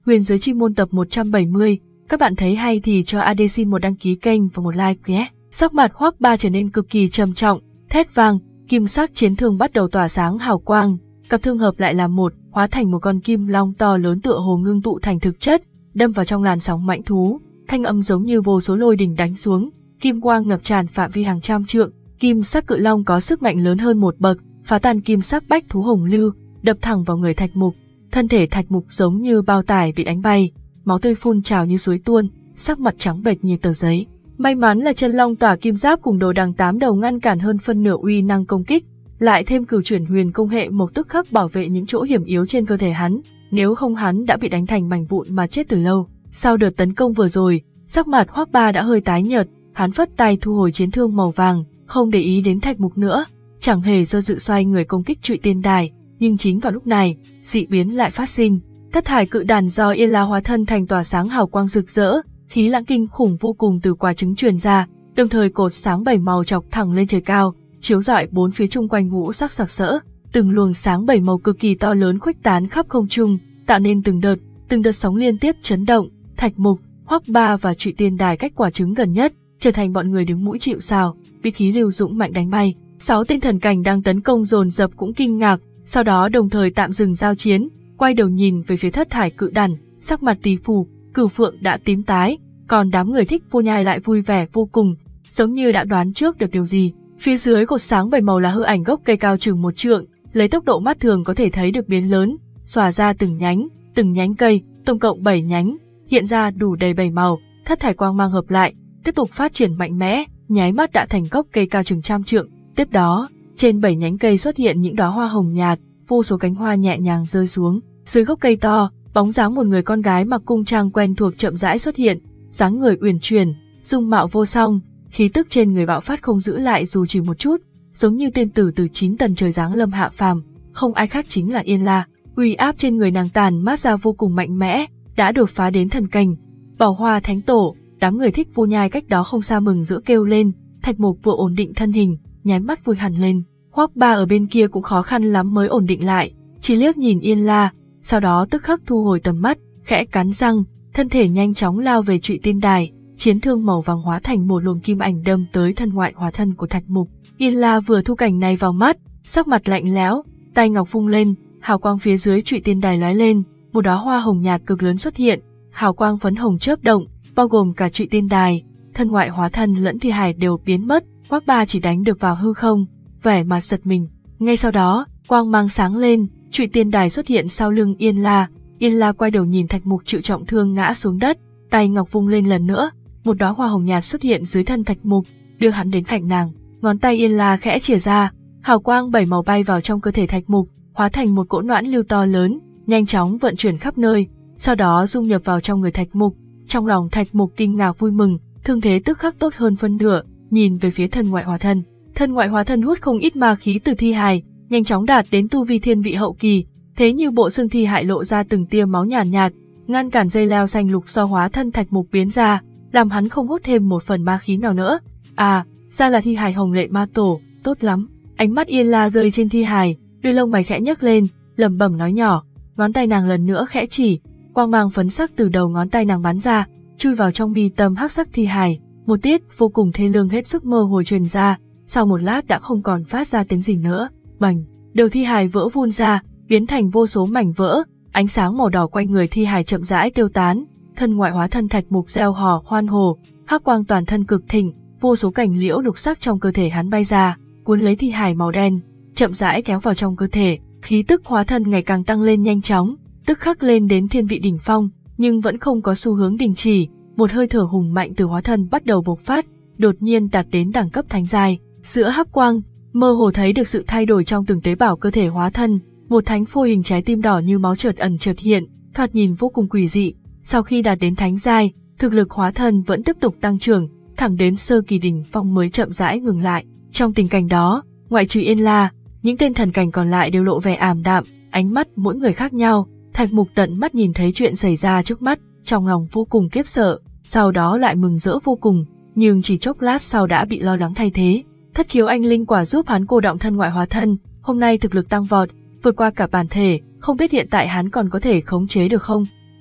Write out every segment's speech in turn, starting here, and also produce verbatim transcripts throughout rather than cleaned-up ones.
Huyền giới chi môn tập một trăm bảy mươi, các bạn thấy hay thì cho a đê xin một đăng ký kênh và một like nhé. Sắc mặt Hoắc Ba trở nên cực kỳ trầm trọng, thét vang, kim sắc chiến thương bắt đầu tỏa sáng hào quang, cặp thương hợp lại làm một, hóa thành một con kim long to lớn tựa hồ ngưng tụ thành thực chất, đâm vào trong làn sóng mãnh thú, thanh âm giống như vô số lôi đình đánh xuống, kim quang ngập tràn phạm vi hàng trăm trượng, kim sắc cự long có sức mạnh lớn hơn một bậc, phá tan kim sắc bách thú hồng lưu, đập thẳng vào người Thạch Mục. Thân thể Thạch Mục giống như bao tải bị đánh bay, máu tươi phun trào như suối tuôn, sắc mặt trắng bệch như tờ giấy. May mắn là chân long tỏa kim giáp cùng đồ đằng tám đầu ngăn cản hơn phân nửa uy năng công kích, lại thêm cửu chuyển huyền công hệ một tức khắc bảo vệ những chỗ hiểm yếu trên cơ thể hắn, nếu không hắn đã bị đánh thành mảnh vụn mà chết từ lâu. Sau đợt tấn công vừa rồi, sắc mặt Hoắc Ba đã hơi tái nhợt, hắn phất tay thu hồi chiến thương màu vàng, không để ý đến Thạch Mục nữa, chẳng hề do dự xoay người công kích Trụy Tiên Đài. Nhưng chính vào lúc này, dị biến lại phát sinh. Thất thải cự đàn do Yên La hóa thân thành tỏa sáng hào quang rực rỡ, khí lãng kinh khủng vô cùng từ quả trứng truyền ra, đồng thời cột sáng bảy màu chọc thẳng lên trời cao, chiếu rọi bốn phía chung quanh ngũ sắc sặc sỡ. Từng luồng sáng bảy màu cực kỳ to lớn khuếch tán khắp không trung, tạo nên từng đợt, từng đợt sóng liên tiếp chấn động. Thạch Mục, Hoắc Ba và Trụy Tiên Đài cách quả trứng gần nhất, trở thành bọn người đứng mũi chịu sào, bị khí lưu dũng mạnh đánh bay. Sáu tên thần cảnh đang tấn công dồn dập cũng kinh ngạc, sau đó đồng thời tạm dừng giao chiến, quay đầu nhìn về phía thất thải cự đàn, sắc mặt Tỳ Phù, Cửu Phượng đã tím tái, còn đám người Thích Vô Nhai lại vui vẻ vô cùng, giống như đã đoán trước được điều gì. Phía dưới cột sáng bảy màu là hư ảnh gốc cây cao chừng một trượng, lấy tốc độ mắt thường có thể thấy được biến lớn, xòa ra từng nhánh, từng nhánh cây, tổng cộng bảy nhánh, hiện ra đủ đầy bảy màu, thất thải quang mang hợp lại, tiếp tục phát triển mạnh mẽ, nháy mắt đã thành gốc cây cao chừng trăm trượng. Tiếp đó, trên bảy nhánh cây xuất hiện những đóa hoa hồng nhạt, vô số cánh hoa nhẹ nhàng rơi xuống. Dưới gốc cây to, bóng dáng một người con gái mặc cung trang quen thuộc chậm rãi xuất hiện, dáng người uyển chuyển, dung mạo vô song, khí tức trên người bạo phát không giữ lại dù chỉ một chút, giống như tiên tử từ chín tầng trời giáng lâm hạ phàm, không ai khác chính là Yên La. Uy áp trên người nàng tàn mát ra vô cùng mạnh mẽ, đã đột phá đến thần cảnh. Bảo Hoa Thánh Tổ, đám người Thích Vô Nhai cách đó không xa mừng rỡ kêu lên. Thạch Mục vừa ổn định thân hình, nháy mắt vui hẳn lên. Hoắc Ba ở bên kia cũng khó khăn lắm mới ổn định lại, chỉ liếc nhìn Yên La, sau đó tức khắc thu hồi tầm mắt, khẽ cắn răng, thân thể nhanh chóng lao về Trụy Tiên Đài, chiến thương màu vàng hóa thành một luồng kim ảnh đâm tới thân ngoại hóa thân của Thạch Mục. Yên La vừa thu cảnh này vào mắt, sắc mặt lạnh lẽo, tay ngọc vung lên, hào quang phía dưới Trụy Tiên Đài lóe lên, một đóa hoa hồng nhạt cực lớn xuất hiện, hào quang phấn hồng chớp động, bao gồm cả Trụy Tiên Đài, thân ngoại hóa thân lẫn thi hài đều biến mất. Hoắc Ba chỉ đánh được vào hư không, vẻ mặt giật mình. Ngay sau đó, quang mang sáng lên, Trụy Tiên Đài xuất hiện sau lưng Yên La. Yên La quay đầu nhìn Thạch Mục chịu trọng thương ngã xuống đất, tay ngọc vung lên lần nữa, một đóa hoa hồng nhạt xuất hiện dưới thân Thạch Mục, đưa hắn đến cạnh nàng. Ngón tay Yên La khẽ chìa ra, hào quang bảy màu bay vào trong cơ thể Thạch Mục, hóa thành một cỗ noãn lưu to lớn, nhanh chóng vận chuyển khắp nơi, sau đó dung nhập vào trong người Thạch Mục. Trong lòng Thạch Mục kinh ngạc vui mừng, thương thế tức khắc tốt hơn phân nửa, nhìn về phía thân ngoại hóa thân. Thân ngoại hóa thân hút không ít ma khí từ thi hài, nhanh chóng đạt đến tu vi thiên vị hậu kỳ, thế như bộ xương thi hại lộ ra từng tia máu nhàn nhạt, nhạt, ngăn cản dây leo xanh lục do hóa thân Thạch Mục biến ra, làm hắn không hút thêm một phần ma khí nào nữa. À, ra là thi hài Hồng Lệ Ma Tổ, tốt lắm. Ánh mắt Yên La rơi trên thi hài, đuôi lông mày khẽ nhấc lên, lẩm bẩm nói nhỏ, ngón tay nàng lần nữa khẽ chỉ, quang mang phấn sắc từ đầu ngón tay nàng bắn ra, chui vào trong mi tâm hắc sắc thi hài, một tiết vô cùng thê lương hết sức mơ hồ truyền ra, sau một lát đã không còn phát ra tiếng gì nữa. Bành, đầu thi hài vỡ vun ra, biến thành vô số mảnh vỡ, ánh sáng màu đỏ quanh người thi hài chậm rãi tiêu tán, thân ngoại hóa thân Thạch Mục reo hò hoan hô, hắc quang toàn thân cực thịnh, vô số cành liễu lục sắc trong cơ thể hắn bay ra, cuốn lấy thi hài màu đen, chậm rãi kéo vào trong cơ thể, khí tức hóa thân ngày càng tăng lên nhanh chóng, tức khắc lên đến thiên vị đỉnh phong, nhưng vẫn không có xu hướng đình chỉ, một hơi thở hùng mạnh từ hóa thân bắt đầu bộc phát, đột nhiên đạt đến đẳng cấp thánh giai. Giữa hắc quang, mơ hồ thấy được sự thay đổi trong từng tế bào cơ thể hóa thân, một thánh phôi hình trái tim đỏ như máu chợt ẩn chợt hiện, thoạt nhìn vô cùng quỷ dị. Sau khi đạt đến thánh giai, thực lực hóa thân vẫn tiếp tục tăng trưởng, thẳng đến sơ kỳ đỉnh phong mới chậm rãi ngừng lại. Trong tình cảnh đó, ngoại trừ Yên La, những tên thần cảnh còn lại đều lộ vẻ ảm đạm, ánh mắt mỗi người khác nhau. Thạch Mục tận mắt nhìn thấy chuyện xảy ra trước mắt, trong lòng vô cùng khiếp sợ, sau đó lại mừng rỡ vô cùng, nhưng chỉ chốc lát sau đã bị lo lắng thay thế. Thất khiếu anh linh quả giúp hắn cô động thân ngoại hóa thân, hôm nay thực lực tăng vọt, vượt qua cả bản thể, không biết hiện tại hắn còn có thể khống chế được không?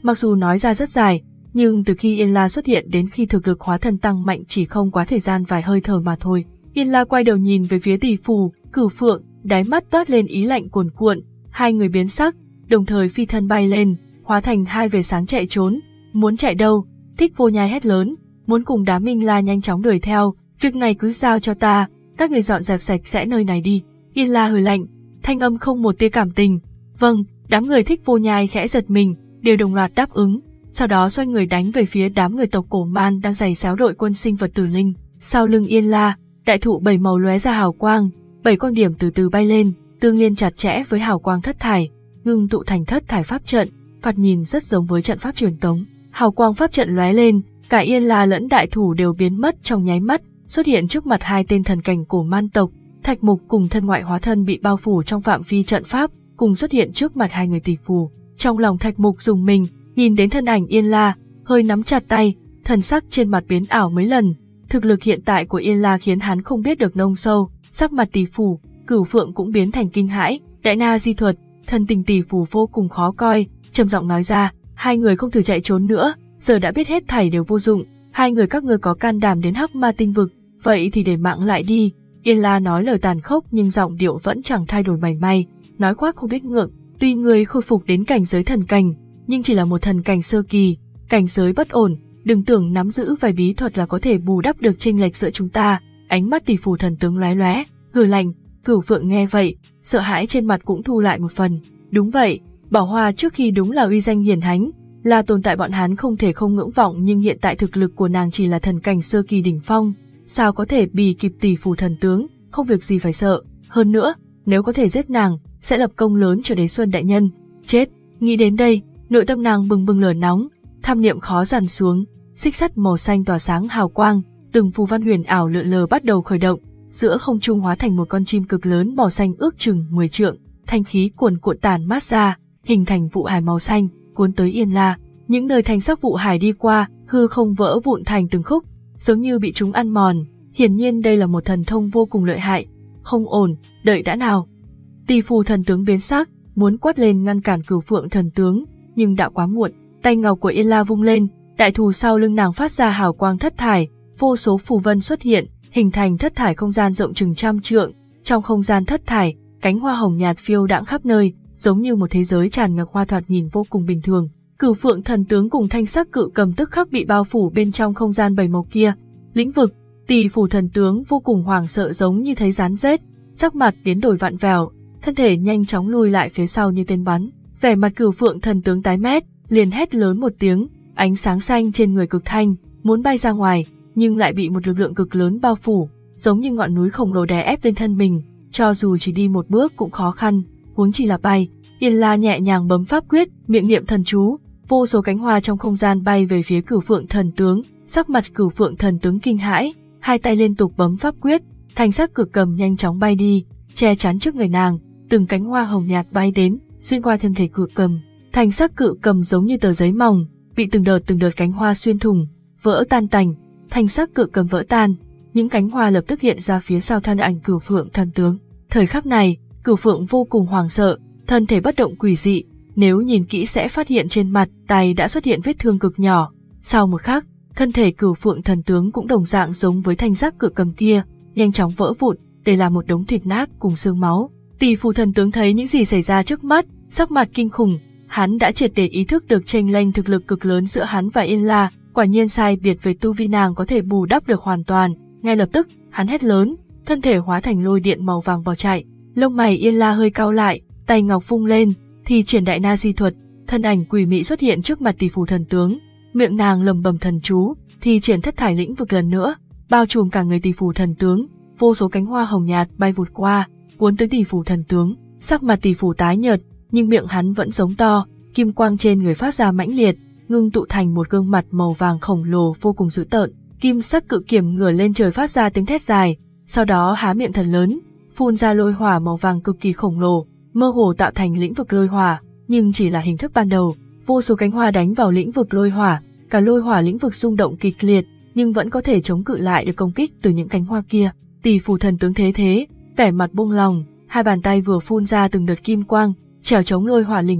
Mặc dù nói ra rất dài, nhưng từ khi Yên La xuất hiện đến khi thực lực hóa thần tăng mạnh chỉ không quá thời gian vài hơi thở mà thôi. Yên La quay đầu nhìn về phía Tỷ Phù, Cửu Phượng, đáy mắt toát lên ý lạnh cuồn cuộn, hai người biến sắc, đồng thời phi thân bay lên, hóa thành hai vệt sáng chạy trốn. Muốn chạy đâu? Thích Vô Nhai hét lớn, muốn cùng đám Minh La nhanh chóng đuổi theo, việc này cứ giao cho ta, các người dọn dẹp sạch sẽ nơi này đi. Yên La hừ lạnh, thanh âm không một tia cảm tình. Vâng, đám người Thích Vô Nhai khẽ giật mình, đều đồng loạt đáp ứng, sau đó xoay người đánh về phía đám người tộc Cổ Man đang giày xéo đội quân sinh vật tử linh. Sau lưng Yên La, đại thụ bảy màu lóe ra hào quang, bảy quang điểm từ từ bay lên, tương liên chặt chẽ với hào quang thất thải, ngưng tụ thành thất thải pháp trận, thoạt nhìn rất giống với trận pháp truyền thống. Hào quang pháp trận lóe lên, cả Yên La lẫn đại thủ đều biến mất trong nháy mắt, xuất hiện trước mặt hai tên thần cảnh Cổ Man tộc. Thạch Mục cùng thân ngoại hóa thân bị bao phủ trong phạm vi trận pháp, cùng xuất hiện trước mặt hai người Tỷ Phù. Trong lòng Thạch Mục rùng mình, nhìn đến thân ảnh Yên La, hơi nắm chặt tay, thần sắc trên mặt biến ảo mấy lần. Thực lực hiện tại của Yên La khiến hắn không biết được nông sâu, sắc mặt Tỷ Phù, Cửu Phượng cũng biến thành kinh hãi. Đại Na Di thuật, thân tình Tỷ Phù vô cùng khó coi, trầm giọng nói ra, hai người không thử chạy trốn nữa, giờ đã biết hết thảy đều vô dụng, hai người các ngươi có can đảm đến Hắc Ma tinh vực, vậy thì để mạng lại đi. Yên La nói lời tàn khốc nhưng giọng điệu vẫn chẳng thay đổi mảy may, nói quát không biết ngượng, tuy ngươi khôi phục đến cảnh giới thần cảnh, nhưng chỉ là một thần cảnh sơ kỳ, cảnh giới bất ổn, đừng tưởng nắm giữ vài bí thuật là có thể bù đắp được chênh lệch giữa chúng ta. Ánh mắt Tỷ Phù thần tướng lóe lóe, hừ lạnh. Cửu Phượng nghe vậy, sợ hãi trên mặt cũng thu lại một phần. Đúng vậy, Bảo Hoa trước khi đúng là uy danh hiển hánh, là tồn tại bọn hắn không thể không ngưỡng vọng, nhưng hiện tại thực lực của nàng chỉ là thần cảnh sơ kỳ đỉnh phong, sao có thể bì kịp Tỷ Phù thần tướng, không việc gì phải sợ. Hơn nữa, nếu có thể giết nàng, sẽ lập công lớn cho Đế Xuân đại nhân. Chết, nghĩ đến đây, nội tâm nàng bừng bừng lửa nóng, tham niệm khó dằn xuống, xích sắt màu xanh tỏa sáng hào quang, từng phù văn huyền ảo lượn lờ bắt đầu khởi động, giữa không trung hóa thành một con chim cực lớn màu xanh ước chừng mười trượng, thanh khí cuồn cuộn tản mát ra, hình thành vụ hải màu xanh, cuốn tới Yên La. Những nơi thanh sắc vụ hải đi qua, hư không vỡ vụn thành từng khúc, giống như bị chúng ăn mòn. Hiển nhiên đây là một thần thông vô cùng lợi hại. Không ổn, đợi đã nào. Tỷ Phù thần tướng biến sắc, muốn quát lên ngăn cản Cửu Phượng thần tướng, nhưng đã quá muộn. Tay ngọc của Yên La vung lên, đại thù sau lưng nàng phát ra hào quang thất thải, vô số phù vân xuất hiện, hình thành thất thải không gian rộng chừng trăm trượng. Trong không gian thất thải, cánh hoa hồng nhạt phiêu đãng khắp nơi, giống như một thế giới tràn ngập hoa, thoạt nhìn vô cùng bình thường. Cửu Phượng thần tướng cùng thanh sắc cự cầm tức khắc bị bao phủ bên trong không gian bảy màu kia. Lĩnh vực, Tỷ Phù thần tướng vô cùng hoảng sợ, giống như thấy rắn rết, sắc mặt biến đổi vặn vẹo, thân thể nhanh chóng lùi lại phía sau như tên bắn. Vẻ mặt Cửu Phượng thần tướng tái mét, liền hét lớn một tiếng, ánh sáng xanh trên người cực thanh, muốn bay ra ngoài, nhưng lại bị một lực lượng cực lớn bao phủ, giống như ngọn núi khổng lồ đè ép lên thân mình, cho dù chỉ đi một bước cũng khó khăn, huống chi là bay. Yên La nhẹ nhàng bấm pháp quyết, miệng niệm thần chú, vô số cánh hoa trong không gian bay về phía Cửu Phượng thần tướng. Sắc mặt Cửu Phượng thần tướng kinh hãi, hai tay liên tục bấm pháp quyết, thanh sắc cự cầm nhanh chóng bay đi, che chắn trước người nàng. Từng cánh hoa hồng nhạt bay đến, xuyên qua thân thể cự cầm. Thanh sắc cự cầm giống như tờ giấy mỏng, bị từng đợt từng đợt cánh hoa xuyên thủng, vỡ tan tành. Thanh sắc cự cầm vỡ tan, những cánh hoa lập tức hiện ra phía sau thân ảnh Cửu Phượng thần tướng. Thời khắc này, Cửu Phượng vô cùng hoảng sợ, thân thể bất động quỷ dị, nếu nhìn kỹ sẽ phát hiện trên mặt tay đã xuất hiện vết thương cực nhỏ. Sau một khắc, thân thể Cửu Phượng thần tướng cũng đồng dạng giống với thanh sắc cự cầm kia, nhanh chóng vỡ vụn, để là một đống thịt nát cùng xương máu. Tỷ Phù thần tướng thấy những gì xảy ra trước mắt, sắc mặt kinh khủng, hắn đã triệt để ý thức được chênh lệch thực lực cực lớn giữa hắn và Yên La, quả nhiên sai biệt về tu vi nàng có thể bù đắp được hoàn toàn. Ngay lập tức, hắn hét lớn, thân thể hóa thành lôi điện màu vàng bỏ chạy. Lông mày Yên La hơi cau lại, tay ngọc vung lên, thì triển đại na di thuật, thân ảnh quỷ mị xuất hiện trước mặt Tỷ Phù thần tướng, miệng nàng lầm bầm thần chú, thì triển thất thải lĩnh vực lần nữa, bao trùm cả người Tỷ Phù thần tướng, vô số cánh hoa hồng nhạt bay vụt qua, cuốn tới Tỷ Phù thần tướng. Sắc mặt Tỷ Phù tái nhợt, nhưng miệng hắn vẫn giống to, kim quang trên người phát ra mãnh liệt, ngưng tụ thành một gương mặt màu vàng khổng lồ vô cùng dữ tợn. Kim sắc cự kiểm ngửa lên trời phát ra tiếng thét dài, sau đó há miệng thật lớn, phun ra lôi hỏa màu vàng cực kỳ khổng lồ, mơ hồ tạo thành lĩnh vực lôi hỏa, nhưng chỉ là hình thức ban đầu. Vô số cánh hoa đánh vào lĩnh vực lôi hỏa, cả lôi hỏa lĩnh vực rung động kịch liệt, nhưng vẫn có thể chống cự lại được công kích từ những cánh hoa kia. Tỷ Phù thần tướng thế thế, vẻ mặt buông lòng, hai bàn tay vừa phun ra từng đợt kim quang, trèo chống lôi hỏa lĩnh vực,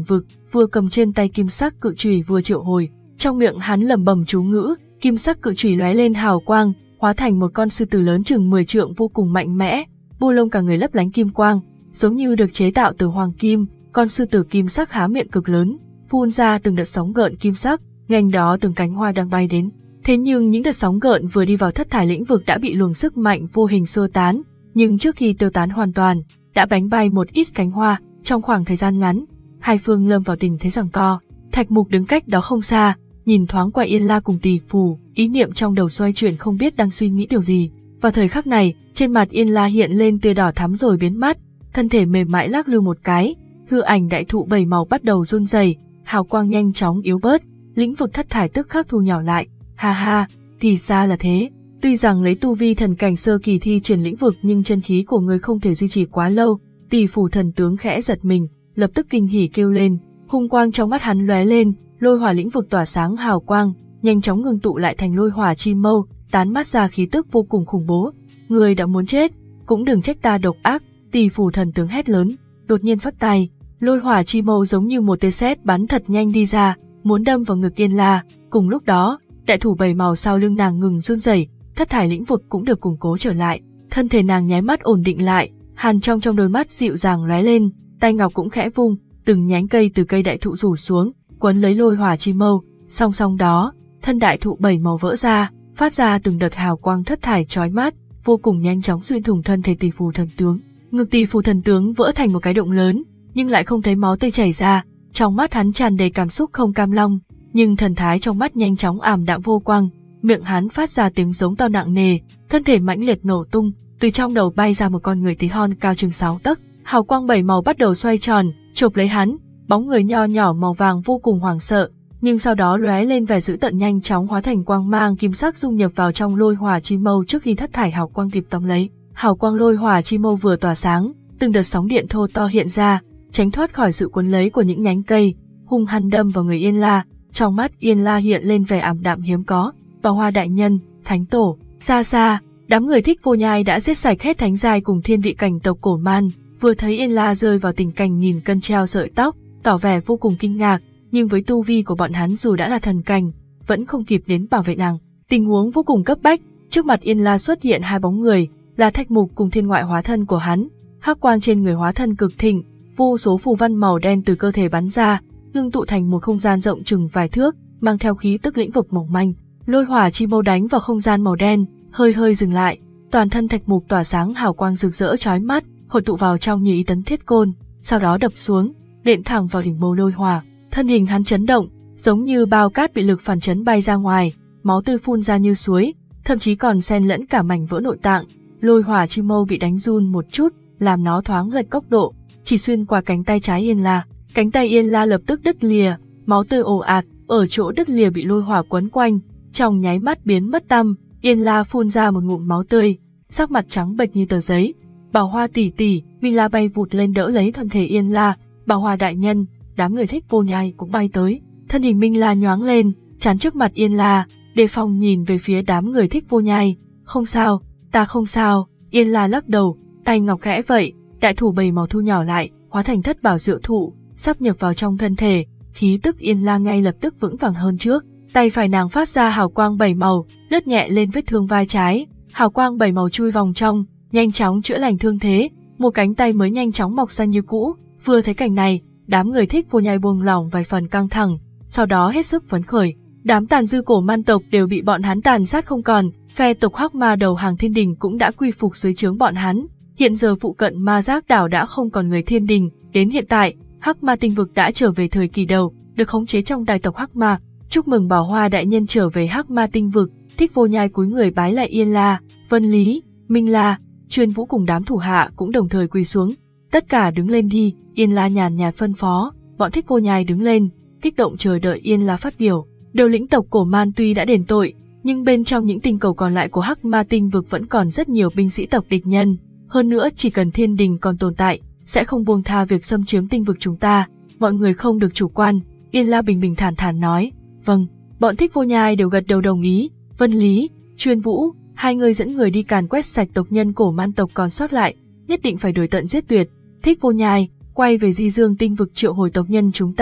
vừa cầm trên tay kim sắc cự chùy vừa triệu hồi, trong miệng hắn lẩm bẩm chú ngữ, kim sắc cự chùy lóe lên hào quang, hóa thành một con sư tử lớn chừng mười trượng vô cùng mạnh mẽ, bu lông cả người lấp lánh kim quang, giống như được chế tạo từ hoàng kim. Con sư tử kim sắc há miệng cực lớn, phun ra từng đợt sóng gợn kim sắc, nghênh đó từng cánh hoa đang bay đến. Thế nhưng những đợt sóng gợn vừa đi vào thất thải lĩnh vực đã bị luồng sức mạnh vô hình xua tán, nhưng trước khi tiêu tán hoàn toàn, đã bánh bay một ít cánh hoa. Trong khoảng thời gian ngắn, hai phương lâm vào tình thế giằng co. Thạch Mục đứng cách đó không xa, nhìn thoáng qua Yên La cùng Tỷ Phù, ý niệm trong đầu xoay chuyển không biết đang suy nghĩ điều gì. Vào thời khắc này, trên mặt Yên La hiện lên tia đỏ thắm rồi biến mất, thân thể mềm mại lắc lư một cái, hư ảnh đại thụ bảy màu bắt đầu run rẩy, hào quang nhanh chóng yếu bớt, lĩnh vực thất thải tức khắc thu nhỏ lại. Ha ha, thì ra là thế. Tuy rằng lấy tu vi thần cảnh sơ kỳ thi triển lĩnh vực nhưng chân khí của người không thể duy trì quá lâu. Tỷ Phù thần tướng khẽ giật mình, lập tức kinh hỉ kêu lên, hung quang trong mắt hắn lóe lên, lôi hỏa lĩnh vực tỏa sáng hào quang, nhanh chóng ngưng tụ lại thành lôi hỏa chi mâu, tán mát ra khí tức vô cùng khủng bố. Người đã muốn chết, cũng đừng trách ta độc ác. Tỷ Phù thần tướng hét lớn, đột nhiên phất tay, lôi hỏa chi mâu giống như một tia sét bắn thật nhanh đi ra, muốn đâm vào ngực Yên La. Cùng lúc đó, đại thủ bảy màu sau lưng nàng ngừng run rẩy, thất thải lĩnh vực cũng được củng cố trở lại, thân thể nàng nháy mắt ổn định lại, hàn trong trong đôi mắt dịu dàng lóe lên, tay ngọc cũng khẽ vung, từng nhánh cây từ cây đại thụ rủ xuống, quấn lấy lôi hỏa chi mâu. Song song đó, thân đại thụ bảy màu vỡ ra, phát ra từng đợt hào quang thất thải chói mắt, vô cùng nhanh chóng xuyên thủng thân thể Tỷ Phù thần tướng. Ngực Tỷ Phù thần tướng vỡ thành một cái động lớn, nhưng lại không thấy máu tươi chảy ra, trong mắt hắn tràn đầy cảm xúc không cam lòng, nhưng thần thái trong mắt nhanh chóng ảm đạm vô quang, miệng hắn phát ra tiếng giống to nặng nề, thân thể mãnh liệt nổ tung, từ trong đầu bay ra một con người tí hon cao chừng sáu tấc, hào quang bảy màu bắt đầu xoay tròn, chộp lấy hắn, bóng người nho nhỏ màu vàng vô cùng hoảng sợ, nhưng sau đó lóe lên vẻ dữ tợn nhanh chóng hóa thành quang mang kim sắc dung nhập vào trong lôi hỏa chi mâu trước khi thất thải hào quang kịp tóm lấy. Hào quang lôi hỏa chi mâu vừa tỏa sáng, từng đợt sóng điện thô to hiện ra, tránh thoát khỏi sự cuốn lấy của những nhánh cây, hung hăng đâm vào người Yên La. Trong mắt Yên La hiện lên vẻ ảm đạm hiếm có. Bảo Hoa đại nhân, thánh tổ, xa xa, đám người Thích Vô Nhai đã giết sạch hết thánh giai cùng thiên vị cảnh tộc cổ man, vừa thấy Yên La rơi vào tình cảnh nghìn cân treo sợi tóc, tỏ vẻ vô cùng kinh ngạc, nhưng với tu vi của bọn hắn dù đã là thần cảnh, vẫn không kịp đến bảo vệ nàng. Tình huống vô cùng cấp bách, trước mặt Yên La xuất hiện hai bóng người, là Thạch Mục cùng thiên ngoại hóa thân của hắn. Hắc quang trên người hóa thân cực thịnh, vô số phù văn màu đen từ cơ thể bắn ra, ngưng tụ thành một không gian rộng chừng vài thước, mang theo khí tức lĩnh vực mỏng manh. Lôi hỏa chi mâu đánh vào không gian màu đen, hơi hơi dừng lại, toàn thân Thạch Mục tỏa sáng hào quang rực rỡ chói mắt, hội tụ vào trong như ý tấn thiết côn, sau đó đập xuống, đện thẳng vào đỉnh mâu lôi hỏa. Thân hình hắn chấn động, giống như bao cát bị lực phản chấn bay ra ngoài, máu tươi phun ra như suối, thậm chí còn xen lẫn cả mảnh vỡ nội tạng. Lôi hỏa chi mâu bị đánh run một chút, làm nó thoáng lệch góc độ, chỉ xuyên qua cánh tay trái Yên La. Cánh tay Yên La lập tức đứt lìa, máu tươi ồ ạt, ở chỗ đứt lìa bị lôi hỏa quấn quanh, trong nháy mắt biến mất tăm. Yên La phun ra một ngụm máu tươi, sắc mặt trắng bệch như tờ giấy. Bảo Hoa tỷ tỷ, Minh La bay vụt lên đỡ lấy thân thể Yên La. Bảo Hoa đại nhân, đám người Thích Vô Nhai cũng bay tới, thân hình Minh La nhoáng lên, chắn trước mặt Yên La, đề phòng nhìn về phía đám người Thích Vô Nhai. Không sao, ta không sao. Yên La lắc đầu, tay ngọc khẽ vậy, đại thủ bảy màu thu nhỏ lại, hóa thành thất bảo diệu thụ, sắp nhập vào trong thân thể, khí tức Yên La ngay lập tức vững vàng hơn trước. Tay phải nàng phát ra hào quang bảy màu, lướt nhẹ lên vết thương vai trái, hào quang bảy màu chui vòng trong, nhanh chóng chữa lành thương thế, một cánh tay mới nhanh chóng mọc ra như cũ. Vừa thấy cảnh này, đám người Thích Vô Nhai buông lỏng vài phần căng thẳng, sau đó hết sức phấn khởi. Đám tàn dư cổ man tộc đều bị bọn hắn tàn sát không còn, phe tộc Hắc Ma đầu hàng thiên đình cũng đã quy phục dưới trướng bọn hắn. Hiện giờ phụ cận Ma Giác đảo đã không còn người thiên đình, đến hiện tại, Hắc Ma tinh vực đã trở về thời kỳ đầu, được khống chế trong đại tộc Hắc Ma. Chúc mừng Bảo Hoa đại nhân trở về Hắc Ma tinh vực. Thích Vô Nhai cúi người bái lại Yên La, Vân Lý, Minh La, Chuyên Vũ cùng đám thủ hạ cũng đồng thời quỳ xuống. Tất cả đứng lên đi, Yên La nhàn nhạt phân phó. Bọn Thích Vô Nhai đứng lên, kích động chờ đợi Yên La phát biểu. Đầu lĩnh tộc cổ man tuy đã đền tội, nhưng bên trong những tinh cầu còn lại của Hắc Ma tinh vực vẫn còn rất nhiều binh sĩ tộc địch nhân. Hơn nữa chỉ cần thiên đình còn tồn tại, sẽ không buông tha việc xâm chiếm tinh vực chúng ta. Mọi người không được chủ quan. Yên La bình bình thản thản nói. Vâng, bọn Thích Vô Nhai đều gật đầu đồng ý. Vân Lý, Chuyên Vũ, hai người dẫn người đi càn quét sạch tộc nhân cổ man tộc còn sót lại, nhất định phải đuổi tận giết tuyệt. Thích Vô Nhai, quay về Di Dương tinh vực triệu hồi tộc nhân chúng ta,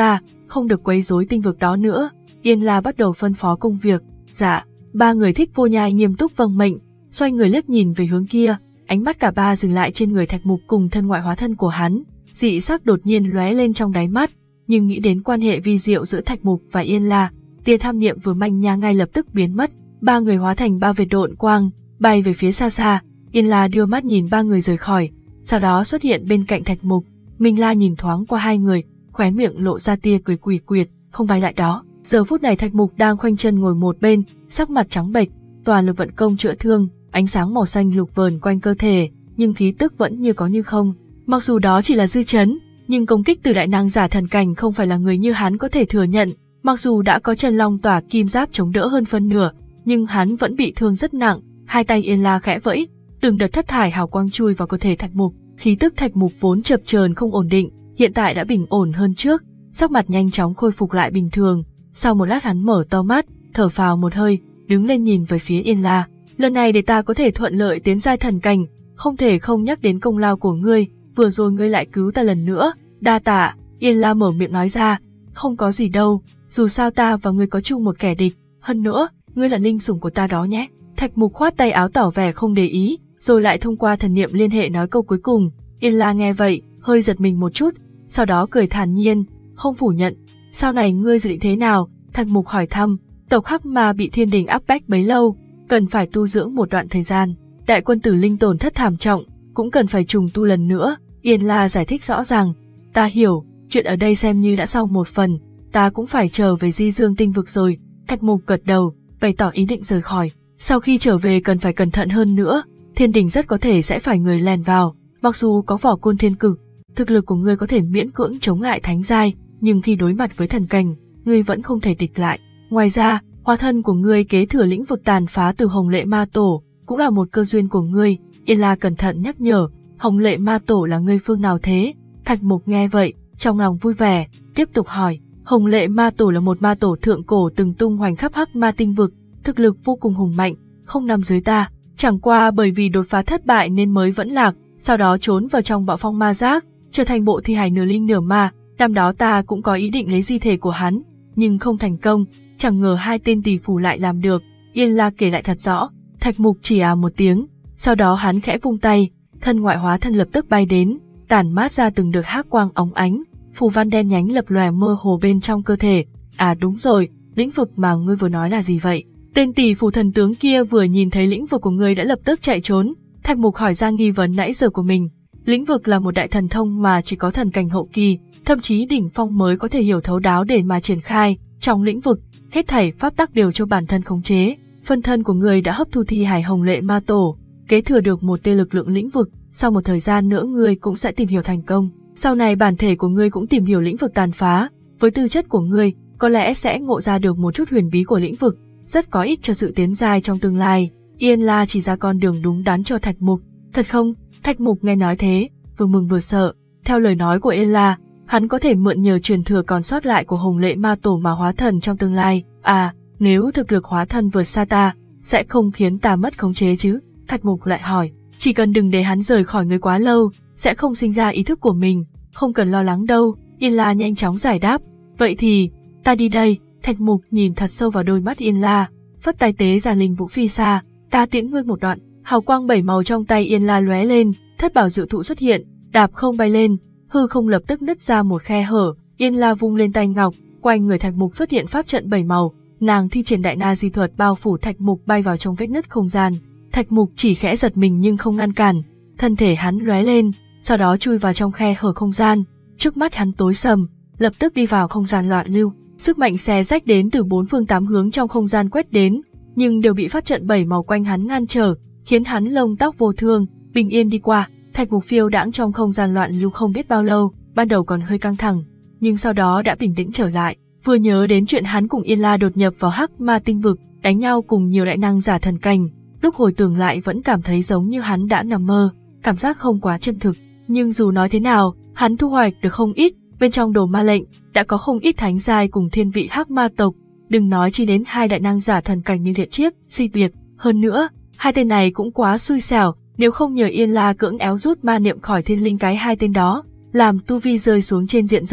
không được quấy rối tinh vực đó nữa. Yên La bắt đầu phân phó công việc. Dạ. Ba người Thích Vô Nhai nghiêm túc vâng mệnh, xoay người liếc nhìn về hướng kia, ánh mắt cả ba dừng lại trên người Thạch Mục cùng thân ngoại hóa thân của hắn. Dị sắc đột nhiên lóe lên trong đáy mắt, nhưng nghĩ đến quan hệ vi diệu giữa Thạch Mục và Yên La, tia tham niệm vừa manh nha ngay lập tức biến mất. Ba người hóa thành ba vệt độn quang, bay về phía xa xa. Yên La đưa mắt nhìn ba người rời khỏi, sau đó xuất hiện bên cạnh Thạch Mục. Minh La nhìn thoáng qua hai người, khóe miệng lộ ra tia cười quỷ quyệt, không bay lại đó. Giờ phút này Thạch Mục đang khoanh chân ngồi một bên, sắc mặt trắng bệch, toàn lực vận công chữa thương, ánh sáng màu xanh lục vờn quanh cơ thể, nhưng khí tức vẫn như có như không. Mặc dù đó chỉ là dư chấn, nhưng công kích từ đại năng giả thần cảnh không phải là người như hắn có thể thừa nhận. Mặc dù đã có Chân Long Tỏa kim giáp chống đỡ hơn phân nửa, nhưng hắn vẫn bị thương rất nặng. Hai tay Yên La khẽ vẫy, từng đợt thất thải hào quang chui vào cơ thể Thạch Mục. Khí tức Thạch Mục vốn chập chờn không ổn định, hiện tại đã bình ổn hơn trước, sắc mặt nhanh chóng khôi phục lại bình thường. Sau một lát hắn mở to mắt, thở phào một hơi, đứng lên nhìn về phía Yên La. Lần này để ta có thể thuận lợi tiến giai thần cảnh, không thể không nhắc đến công lao của ngươi, vừa rồi ngươi lại cứu ta lần nữa, đa tạ. Yên La mở miệng nói ra, không có gì đâu, dù sao ta và ngươi có chung một kẻ địch, hơn nữa, ngươi là linh sủng của ta đó nhé. Thạch Mục khoát tay áo tỏ vẻ không để ý, rồi lại thông qua thần niệm liên hệ nói câu cuối cùng. Yên La nghe vậy, hơi giật mình một chút, sau đó cười thản nhiên, không phủ nhận. Sau này ngươi dự định thế nào? Thạch Mục hỏi thăm. Tộc Hắc Ma bị thiên đình áp bách bấy lâu, cần phải tu dưỡng một đoạn thời gian. Đại quân tử linh tổn thất thảm trọng, cũng cần phải trùng tu lần nữa. Yên La giải thích rõ ràng. Ta hiểu, chuyện ở đây xem như đã xong một phần, ta cũng phải trở về Di Dương tinh vực rồi. Thạch Mục gật đầu, bày tỏ ý định rời khỏi. Sau khi trở về cần phải cẩn thận hơn nữa, thiên đình rất có thể sẽ phải người lèn vào. Mặc dù có vỏ côn thiên cực, thực lực của ngươi có thể miễn cưỡng chống lại thánh giai, nhưng khi đối mặt với thần cảnh, ngươi vẫn không thể địch lại. Ngoài ra, hóa thân của ngươi kế thừa lĩnh vực tàn phá từ Hồng Lệ Ma Tổ, cũng là một cơ duyên của ngươi. Yên La cẩn thận nhắc nhở, Hồng Lệ Ma Tổ là ngươi phương nào thế? Thạch Mục nghe vậy, trong lòng vui vẻ, tiếp tục hỏi. Hồng Lệ Ma Tổ là một ma tổ thượng cổ từng tung hoành khắp Hắc Ma tinh vực, thực lực vô cùng hùng mạnh, không nằm dưới ta. Chẳng qua bởi vì đột phá thất bại nên mới vẫn lạc, sau đó trốn vào trong Bạo Phong Ma Giác, trở thành bộ thi hài nửa linh nửa ma. Năm đó ta cũng có ý định lấy di thể của hắn, nhưng không thành công, chẳng ngờ hai tên tỷ phù lại làm được. Yên La kể lại thật rõ. Thạch Mục chỉ à một tiếng, sau đó hắn khẽ vung tay, thân ngoại hóa thân lập tức bay đến, tản mát ra từng đợt hắc quang óng ánh, phù văn đen nhánh lập lòe mơ hồ bên trong cơ thể. À đúng rồi, lĩnh vực mà ngươi vừa nói là gì vậy? Tên tỷ phù thần tướng kia vừa nhìn thấy lĩnh vực của ngươi đã lập tức chạy trốn. Thạch Mục hỏi ra nghi vấn nãy giờ của mình. Lĩnh vực là một đại thần thông mà chỉ có thần cảnh hậu kỳ, thậm chí đỉnh phong mới có thể hiểu thấu đáo để mà triển khai. Trong lĩnh vực, hết thảy pháp tắc đều cho bản thân khống chế. Phân thân của ngươi đã hấp thu thi hải Hồng Lệ Ma Tổ, kế thừa được một tia lực lượng lĩnh vực. Sau một thời gian nữa ngươi cũng sẽ tìm hiểu thành công. Sau này bản thể của ngươi cũng tìm hiểu lĩnh vực tàn phá. Với tư chất của ngươi, có lẽ sẽ ngộ ra được một chút huyền bí của lĩnh vực, rất có ích cho sự tiến giai trong tương lai. Yên La chỉ ra con đường đúng đắn cho Thạch Mục. Thật không? Thạch Mục nghe nói thế, vừa mừng vừa sợ. Theo lời nói của Yên La, hắn có thể mượn nhờ truyền thừa còn sót lại của Hồng Lệ Ma Tổ mà hóa thần trong tương lai. À, nếu thực lực hóa thân vượt xa ta, sẽ không khiến ta mất khống chế chứ? Thạch Mục lại hỏi. Chỉ cần đừng để hắn rời khỏi ngươi quá lâu, sẽ không sinh ra ý thức của mình, không cần lo lắng đâu. Yên La nhanh chóng giải đáp. Vậy thì, ta đi đây. Thạch Mục nhìn thật sâu vào đôi mắt Yên La, phất tay tế ra linh vũ phi xa. Ta tiễn ngươi một đoạn. Hào quang bảy màu trong tay Yên La lóe lên, thất bảo diệu thụ xuất hiện, đạp không bay lên, hư không lập tức nứt ra một khe hở. Yên La vung lên tay ngọc, quanh người Thạch Mục xuất hiện pháp trận bảy màu, nàng thi triển đại na di thuật bao phủ Thạch Mục bay vào trong vết nứt không gian. Thạch Mục chỉ khẽ giật mình nhưng không ngăn cản, thân thể hắn lóe lên, sau đó chui vào trong khe hở không gian. Trước mắt hắn tối sầm, lập tức đi vào không gian loạn lưu. Sức mạnh xé rách đến từ bốn phương tám hướng trong không gian quét đến, nhưng đều bị pháp trận bảy màu quanh hắn ngăn trở, khiến hắn lông tóc vô thương, bình yên đi qua. Thạch Mục phiêu đãng trong không gian loạn lưu không biết bao lâu, ban đầu còn hơi căng thẳng, nhưng sau đó đã bình tĩnh trở lại. Vừa nhớ đến chuyện hắn cùng Yên La đột nhập vào Hắc Ma tinh vực, đánh nhau cùng nhiều đại năng giả thần cảnh, lúc hồi tưởng lại vẫn cảm thấy giống như hắn đã nằm mơ, cảm giác không quá chân thực. Nhưng dù nói thế nào, hắn thu hoạch được không ít, bên trong đồ ma lệnh đã có không ít thánh giai cùng thiên vị Hắc Ma tộc, đừng nói chi đến hai đại năng giả thần cảnh như Liệt Chiếc, Si Biệt. Hơn nữa, hai tên này cũng quá xui xẻo, nếu không nhờ Yên La cưỡng éo rút ma niệm khỏi thiên linh cái hai tên đó, làm tu vi rơi xuống trên diện rộng,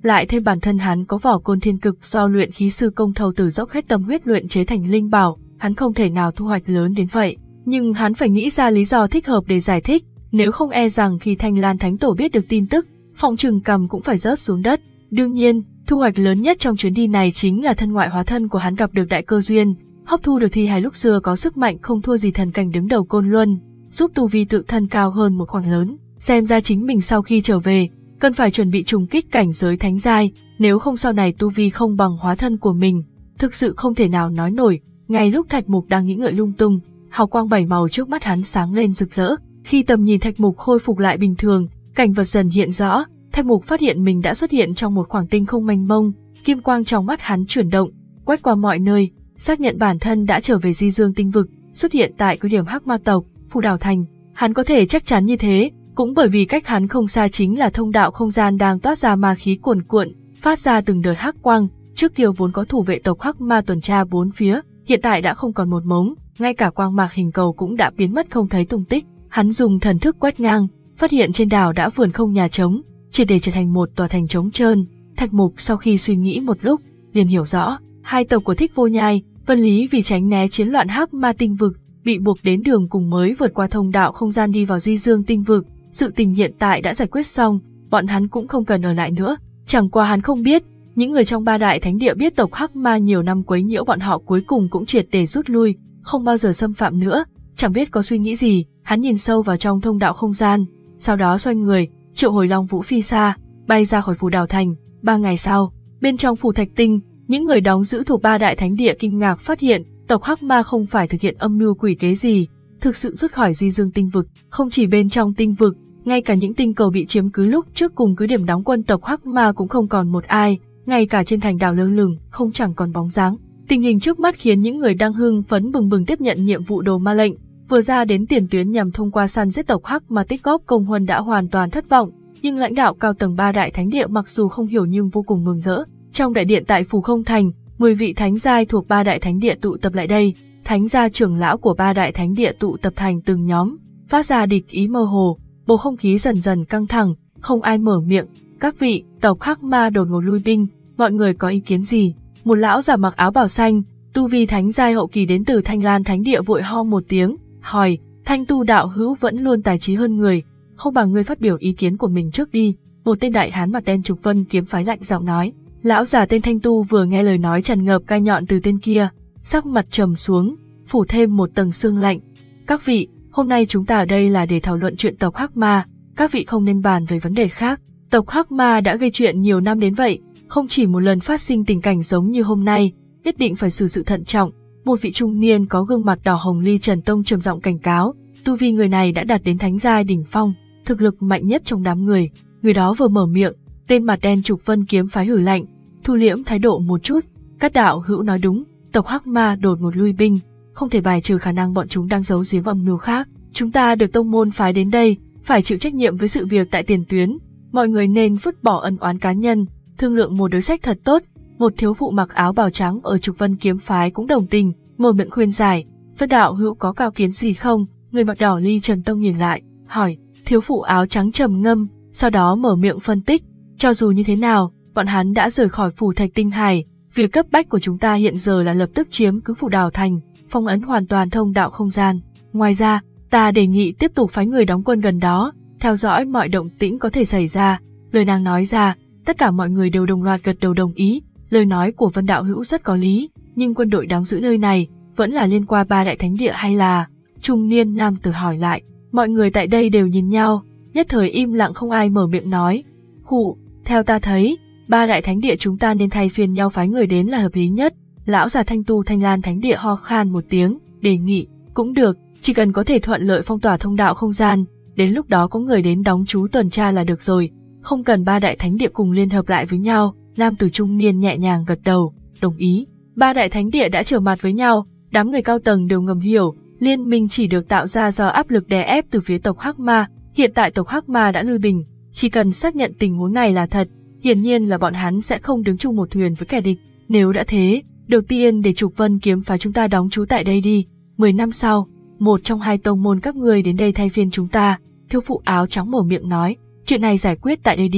lại thêm bản thân hắn có vỏ côn thiên cực do luyện khí sư công thầu tử dốc hết tâm huyết luyện chế thành linh bảo, hắn không thể nào thu hoạch lớn đến vậy. Nhưng hắn phải nghĩ ra lý do thích hợp để giải thích, nếu không e rằng khi Thanh Lan Thánh Tổ biết được tin tức, phỏng chừng cầm cũng phải rớt xuống đất. Đương nhiên, thu hoạch lớn nhất trong chuyến đi này chính là thân ngoại hóa thân của hắn gặp được đại cơ duyên, hấp thu được thi hài lúc xưa có sức mạnh không thua gì thần cảnh đứng đầu Côn Luân, giúp tu vi tự thân cao hơn một khoảng lớn. Xem ra chính mình sau khi trở về, cần phải chuẩn bị trùng kích cảnh giới thánh giai, nếu không sau này tu vi không bằng hóa thân của mình, thực sự không thể nào nói nổi. Ngay lúc Thạch Mục đang nghĩ ngợi lung tung, hào quang bảy màu trước mắt hắn sáng lên rực rỡ. Khi tầm nhìn Thạch Mục khôi phục lại bình thường, cảnh vật dần hiện rõ, Thạch Mục phát hiện mình đã xuất hiện trong một khoảng tinh không mênh mông, kim quang trong mắt hắn chuyển động, quét qua mọi nơi, xác nhận bản thân đã trở về Di Dương tinh vực, xuất hiện tại cứ điểm Hắc Ma tộc, Phù Đảo Thành. Hắn có thể chắc chắn như thế, cũng bởi vì cách hắn không xa chính là thông đạo không gian đang toát ra ma khí cuồn cuộn, phát ra từng đợt hắc quang. Trước kia vốn có thủ vệ tộc Hắc Ma tuần tra bốn phía, hiện tại đã không còn một mống, ngay cả quang mạc hình cầu cũng đã biến mất không thấy tung tích. Hắn dùng thần thức quét ngang, phát hiện trên đảo đã vườn không nhà trống, triệt để trở thành một tòa thành trống trơn. Thạch Mục sau khi suy nghĩ một lúc, liền hiểu rõ, hai tộc của Thích Vô Nhai, Vân Lý vì tránh né chiến loạn Hắc Ma tinh vực, bị buộc đến đường cùng mới vượt qua thông đạo không gian đi vào Di Dương tinh vực. Sự tình hiện tại đã giải quyết xong, bọn hắn cũng không cần ở lại nữa. Chẳng qua hắn không biết, những người trong ba đại thánh địa biết tộc Hắc Ma nhiều năm quấy nhiễu bọn họ cuối cùng cũng triệt để rút lui, không bao giờ xâm phạm nữa. Chẳng biết có suy nghĩ gì, hắn nhìn sâu vào trong thông đạo không gian, sau đó xoay người, triệu hồi Long Vũ phi xa, bay ra khỏi Phù Đảo Thành. Ba ngày sau, bên trong Phù Thạch Tinh, những người đóng giữ thuộc ba đại thánh địa kinh ngạc phát hiện, tộc Hắc Ma không phải thực hiện âm mưu quỷ kế gì, thực sự rút khỏi Di Dương tinh vực. Không chỉ bên trong tinh vực, ngay cả những tinh cầu bị chiếm cứ lúc trước cùng cứ điểm đóng quân tộc Hắc Ma cũng không còn một ai, ngay cả trên thành đảo lơ lửng không chẳng còn bóng dáng. Tình hình trước mắt khiến những người đang hưng phấn bừng bừng tiếp nhận nhiệm vụ đồ ma lệnh, vừa ra đến tiền tuyến nhằm thông qua săn giết tộc Hắc Ma tích góp công huân đã hoàn toàn thất vọng. Nhưng lãnh đạo cao tầng ba đại thánh địa mặc dù không hiểu nhưng vô cùng mừng rỡ. Trong đại điện tại Phù Không Thành, mười vị thánh giai thuộc ba đại thánh địa tụ tập lại đây, thánh gia trưởng lão của ba đại thánh địa tụ tập thành từng nhóm, phát ra địch ý mơ hồ, bầu không khí dần dần căng thẳng, không ai mở miệng. Các vị, tộc Hắc Ma đột ngột lui binh, mọi người có ý kiến gì? Một lão già mặc áo bào xanh, tu vi thánh giai hậu kỳ đến từ Thanh Lan thánh địa vội ho một tiếng, hỏi: Thanh Tu đạo hữu vẫn luôn tài trí hơn người, không bằng ngươi phát biểu ý kiến của mình trước đi. Một tên đại hán mặt đen Trục Vân kiếm phái lạnh giọng nói. Lão già tên Thanh Tu vừa nghe lời nói tràn ngập gai nhọn từ tên kia, sắc mặt trầm xuống, phủ thêm một tầng sương lạnh. Các vị, hôm nay chúng ta ở đây là để thảo luận chuyện tộc Hắc Ma, các vị không nên bàn về vấn đề khác. Tộc Hắc Ma đã gây chuyện nhiều năm đến vậy, không chỉ một lần phát sinh tình cảnh giống như hôm nay, nhất định phải xử sự thận trọng. Một vị trung niên có gương mặt đỏ hồng Ly Trần Tông trầm giọng cảnh cáo, tu vi người này đã đạt đến thánh giai đỉnh phong, thực lực mạnh nhất trong đám người. Người đó vừa mở miệng, tên mặt đen Trục Vân kiếm phái hử lạnh, thu liễm thái độ một chút. Các đạo hữu nói đúng, tộc Hắc Ma đột ngột lui binh, không thể bài trừ khả năng bọn chúng đang giấu giếm âm mưu khác. Chúng ta được tông môn phái đến đây, phải chịu trách nhiệm với sự việc tại tiền tuyến. Mọi người nên vứt bỏ ân oán cá nhân, thương lượng một đối sách thật tốt. Một thiếu phụ mặc áo bào trắng ở Trục Vân kiếm phái cũng đồng tình, mở miệng khuyên giải. Vân đạo hữu có cao kiến gì không? Người mặc đỏ Ly Trần Tông nhìn lại, hỏi. Thiếu phụ áo trắng trầm ngâm, sau đó mở miệng phân tích. Cho dù như thế nào, bọn hắn đã rời khỏi Phù Thạch Tinh Hải. Việc cấp bách của chúng ta hiện giờ là lập tức chiếm cứ Phù Đảo Thành, phong ấn hoàn toàn thông đạo không gian. Ngoài ra, ta đề nghị tiếp tục phái người đóng quân gần đó, theo dõi mọi động tĩnh có thể xảy ra. Lời nàng nói ra, tất cả mọi người đều đồng loạt gật đầu đồng ý. Lời nói của Vân đạo hữu rất có lý, nhưng quân đội đóng giữ nơi này vẫn là liên quan ba đại thánh địa hay là? Trung niên nam tử hỏi lại. Mọi người tại đây đều nhìn nhau, nhất thời im lặng không ai mở miệng nói. Khụ, theo ta thấy, ba đại thánh địa chúng ta nên thay phiên nhau phái người đến là hợp lý nhất. Lão già Thanh Tu Thanh Lan thánh địa ho khan một tiếng, đề nghị. Cũng được, chỉ cần có thể thuận lợi phong tỏa thông đạo không gian, đến lúc đó có người đến đóng trú tuần tra là được rồi, không cần ba đại thánh địa cùng liên hợp lại với nhau. Nam tử trung niên nhẹ nhàng gật đầu, đồng ý. Ba đại thánh địa đã trở mặt với nhau, đám người cao tầng đều ngầm hiểu, liên minh chỉ được tạo ra do áp lực đè ép từ phía tộc Hắc Ma. Hiện tại tộc Hắc Ma đã lui bình, chỉ cần xác nhận tình huống này là thật, hiển nhiên là bọn hắn sẽ không đứng chung một thuyền với kẻ địch. Nếu đã thế, đầu tiên để Trục Vân kiếm phái chúng ta đóng trú tại đây đi. Mười năm sau, một trong hai tông môn các ngươi đến đây thay phiên chúng ta. Thiếu phụ áo trắng mở miệng nói, chuyện này giải quyết tại đây đi.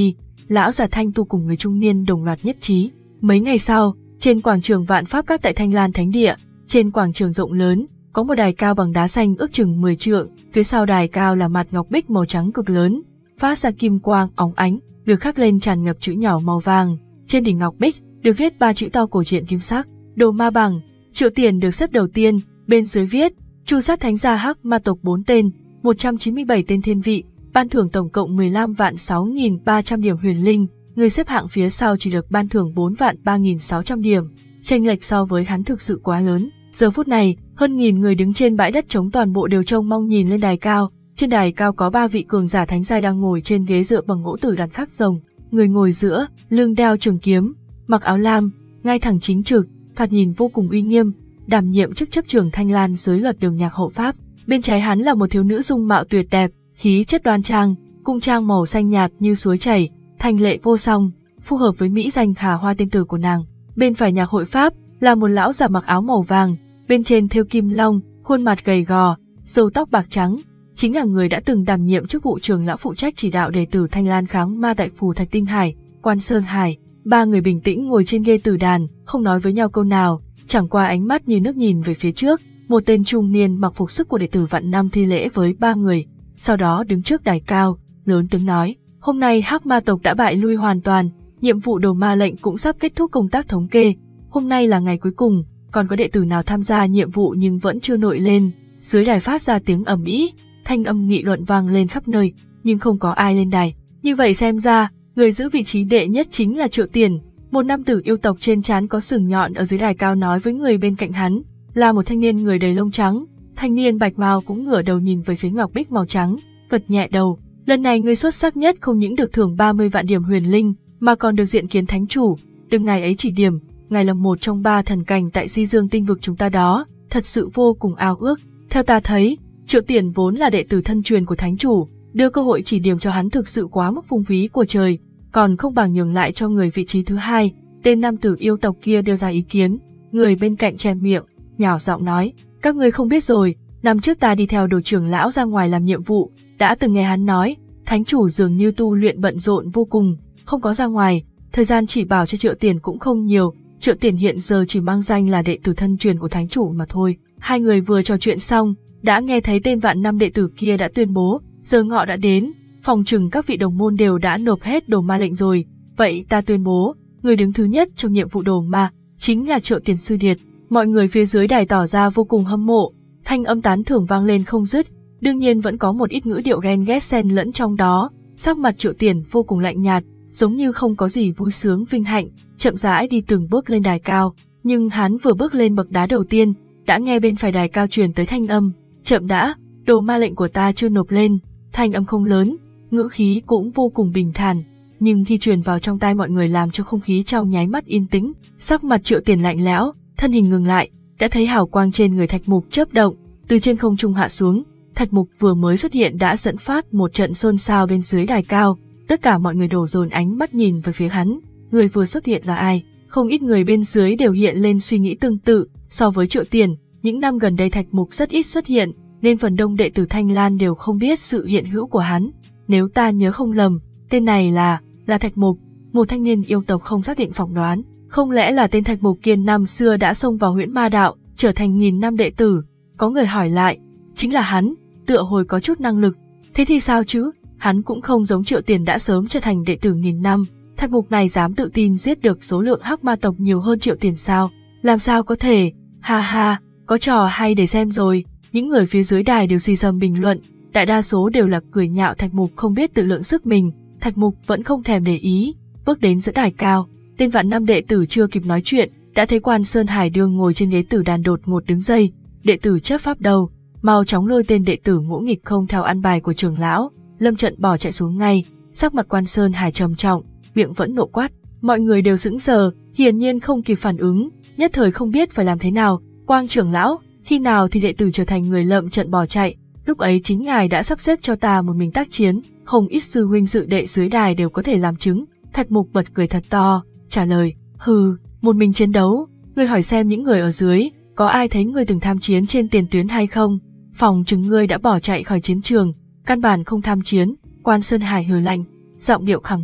lão già Thanh Tu cùng người trung niên đồng loạt nhất trí. Mấy ngày sau, trên quảng trường Vạn Pháp Các tại Thanh Lan Thánh Địa, trên quảng trường rộng lớn, có một đài cao bằng đá xanh ước chừng mười trượng, phía sau đài cao là mặt ngọc bích màu trắng cực lớn, phát ra kim quang óng ánh, được khắc lên tràn ngập chữ nhỏ màu vàng. Trên đỉnh ngọc bích được viết ba chữ to cổ truyện kim sắc: Đồ Ma Bằng. Triệu Tiền được xếp đầu tiên, bên dưới viết: Chu sát thánh gia Hắc Ma tộc bốn tên, một trăm chín mươi bảy tên thiên vị, ban thưởng tổng cộng mười lăm vạn sáu nghìn ba trăm điểm huyền linh. Người xếp hạng phía sau chỉ được ban thưởng bốn vạn ba nghìn sáu trăm điểm. Chênh lệch so với hắn thực sự quá lớn. Giờ phút này, hơn nghìn người đứng trên bãi đất trống toàn bộ đều trông mong nhìn lên đài cao. Trên đài cao có ba vị cường giả thánh giai đang ngồi trên ghế dựa bằng gỗ tử đàn khắc rồng. Người ngồi giữa, lưng đeo trường kiếm, mặc áo lam, ngay thẳng chính trực, thoạt nhìn vô cùng uy nghiêm, đảm nhiệm chức chấp trưởng Thanh Lan dưới luật đường nhạc hộ pháp. Bên trái hắn là một thiếu nữ dung mạo tuyệt đẹp, khí chất đoan trang, cung trang màu xanh nhạt như suối chảy, thanh lệ vô song, phù hợp với mỹ danh Hà Hoa tên tử của nàng. Bên phải nhạc hội pháp là một lão già mặc áo màu vàng, bên trên thêu kim long, khuôn mặt gầy gò, râu tóc bạc trắng, chính là người đã từng đảm nhiệm chức vụ trưởng lão phụ trách chỉ đạo đệ tử Thanh Lan kháng ma tại Phù Thạch Tinh Hải, Quan Sơn Hải. Ba người bình tĩnh ngồi trên ghê tử đàn, không nói với nhau câu nào, chẳng qua ánh mắt như nước nhìn về phía trước. Một tên trung niên mặc phục sức của đệ tử Vạn Năm thi lễ với ba người, sau đó đứng trước đài cao, lớn tiếng nói: Hôm nay Hắc Ma tộc đã bại lui hoàn toàn, nhiệm vụ Đồ Ma lệnh cũng sắp kết thúc công tác thống kê. Hôm nay là ngày cuối cùng, còn có đệ tử nào tham gia nhiệm vụ nhưng vẫn chưa nổi lên. Dưới đài phát ra tiếng ầm ĩ, thanh âm nghị luận vang lên khắp nơi, nhưng không có ai lên đài. Như vậy xem ra, người giữ vị trí đệ nhất chính là Triệu Tiền. Một nam tử yêu tộc trên trán có sừng nhọn ở dưới đài cao nói với người bên cạnh hắn, là một thanh niên người đầy lông trắng. Thanh niên bạch mao cũng ngửa đầu nhìn về phía ngọc bích màu trắng, gật nhẹ đầu. Lần này người xuất sắc nhất không những được thưởng ba mươi vạn điểm huyền linh, mà còn được diện kiến thánh chủ, được ngài ấy chỉ điểm. Ngài là một trong ba thần cảnh tại Di Dương tinh vực chúng ta đó, thật sự vô cùng ao ước. Theo ta thấy, Triệu Tiền vốn là đệ tử thân truyền của thánh chủ, đưa cơ hội chỉ điểm cho hắn thực sự quá mức phung phí của trời, còn không bằng nhường lại cho người vị trí thứ hai. Tên nam tử yêu tộc kia đưa ra ý kiến, người bên cạnh che miệng, nhỏ giọng nói: Các ngươi không biết rồi, năm trước ta đi theo Đồ trưởng lão ra ngoài làm nhiệm vụ, đã từng nghe hắn nói, thánh chủ dường như tu luyện bận rộn vô cùng, không có ra ngoài, thời gian chỉ bảo cho Triệu Tiền cũng không nhiều. Triệu Tiền hiện giờ chỉ mang danh là đệ tử thân truyền của thánh chủ mà thôi. Hai người vừa trò chuyện xong, đã nghe thấy tên Vạn Năm đệ tử kia đã tuyên bố, giờ ngọ đã đến, phòng chừng các vị đồng môn đều đã nộp hết Đồ Ma lệnh rồi. Vậy ta tuyên bố, người đứng thứ nhất trong nhiệm vụ Đồ Ma chính là Triệu Tiền sư điệt. Mọi người phía dưới đài tỏ ra vô cùng hâm mộ, thanh âm tán thưởng vang lên không dứt. Đương nhiên vẫn có một ít ngữ điệu ghen ghét xen lẫn trong đó. Sắc mặt Triệu Tiền vô cùng lạnh nhạt, giống như không có gì vui sướng vinh hạnh, chậm rãi đi từng bước lên đài cao. Nhưng hắn vừa bước lên bậc đá đầu tiên, đã nghe bên phải đài cao truyền tới thanh âm: Chậm đã, Đồ Ma lệnh của ta chưa nộp lên. Thanh âm không lớn, ngữ khí cũng vô cùng bình thản, nhưng khi truyền vào trong tai mọi người làm cho không khí trong nháy mắt yên tĩnh. Sắc mặt Triệu Tiền lạnh lẽo, thân hình ngừng lại, đã thấy hào quang trên người Thạch Mục chớp động, từ trên không trung hạ xuống. Thạch Mục vừa mới xuất hiện đã dẫn phát một trận xôn xao bên dưới đài cao, tất cả mọi người đổ dồn ánh mắt nhìn về phía hắn. Người vừa xuất hiện là ai? Không ít người bên dưới đều hiện lên suy nghĩ tương tự. So với Triệu Tiền, những năm gần đây Thạch Mục rất ít xuất hiện, nên phần đông đệ tử Thanh Lan đều không biết sự hiện hữu của hắn. Nếu ta nhớ không lầm, tên này là là Thạch Mục, một thanh niên yêu tộc không xác định phỏng đoán. Không lẽ là tên Thạch Mục Kiên năm xưa đã xông vào Huyễn Ma đạo, trở thành nghìn năm đệ tử? Có người hỏi lại, chính là hắn, tựa hồi có chút năng lực. Thế thì sao chứ? Hắn cũng không giống Triệu Tiền đã sớm trở thành đệ tử nghìn năm. Thạch Mục này dám tự tin giết được số lượng Hắc Ma tộc nhiều hơn Triệu Tiền sao? Làm sao có thể? Ha ha, có trò hay để xem rồi. Những người phía dưới đài đều xì xầm bình luận, đại đa số đều là cười nhạo Thạch Mục không biết tự lượng sức mình. Thạch Mục vẫn không thèm để ý, bước đến giữa đài cao. Tên Vạn Năm đệ tử chưa kịp nói chuyện, đã thấy Quan Sơn Hải Đường ngồi trên ghế tử đàn đột ngột đứng dậy. Đệ tử chấp pháp đầu, mau chóng lôi tên đệ tử ngỗ nghịch không theo ăn bài của trưởng lão. Lâm Trận bỏ chạy xuống ngay, sắc mặt Quan Sơn Hải trầm trọng, miệng vẫn nộ quát. Mọi người đều sững sờ, hiển nhiên không kịp phản ứng, nhất thời không biết phải làm thế nào. Quang trưởng lão, khi nào thì đệ tử trở thành người Lâm Trận bỏ chạy? Lúc ấy chính ngài đã sắp xếp cho ta một mình tác chiến, không ít sư huynh dự đệ dưới đài đều có thể làm chứng. Thạch Mục bật cười thật to, trả lời: Hừ, một mình chiến đấu, ngươi hỏi xem những người ở dưới, có ai thấy ngươi từng tham chiến trên tiền tuyến hay không? Phòng chừng ngươi đã bỏ chạy khỏi chiến trường, căn bản không tham chiến. Quan Sơn Hải hừ lạnh, giọng điệu khẳng định.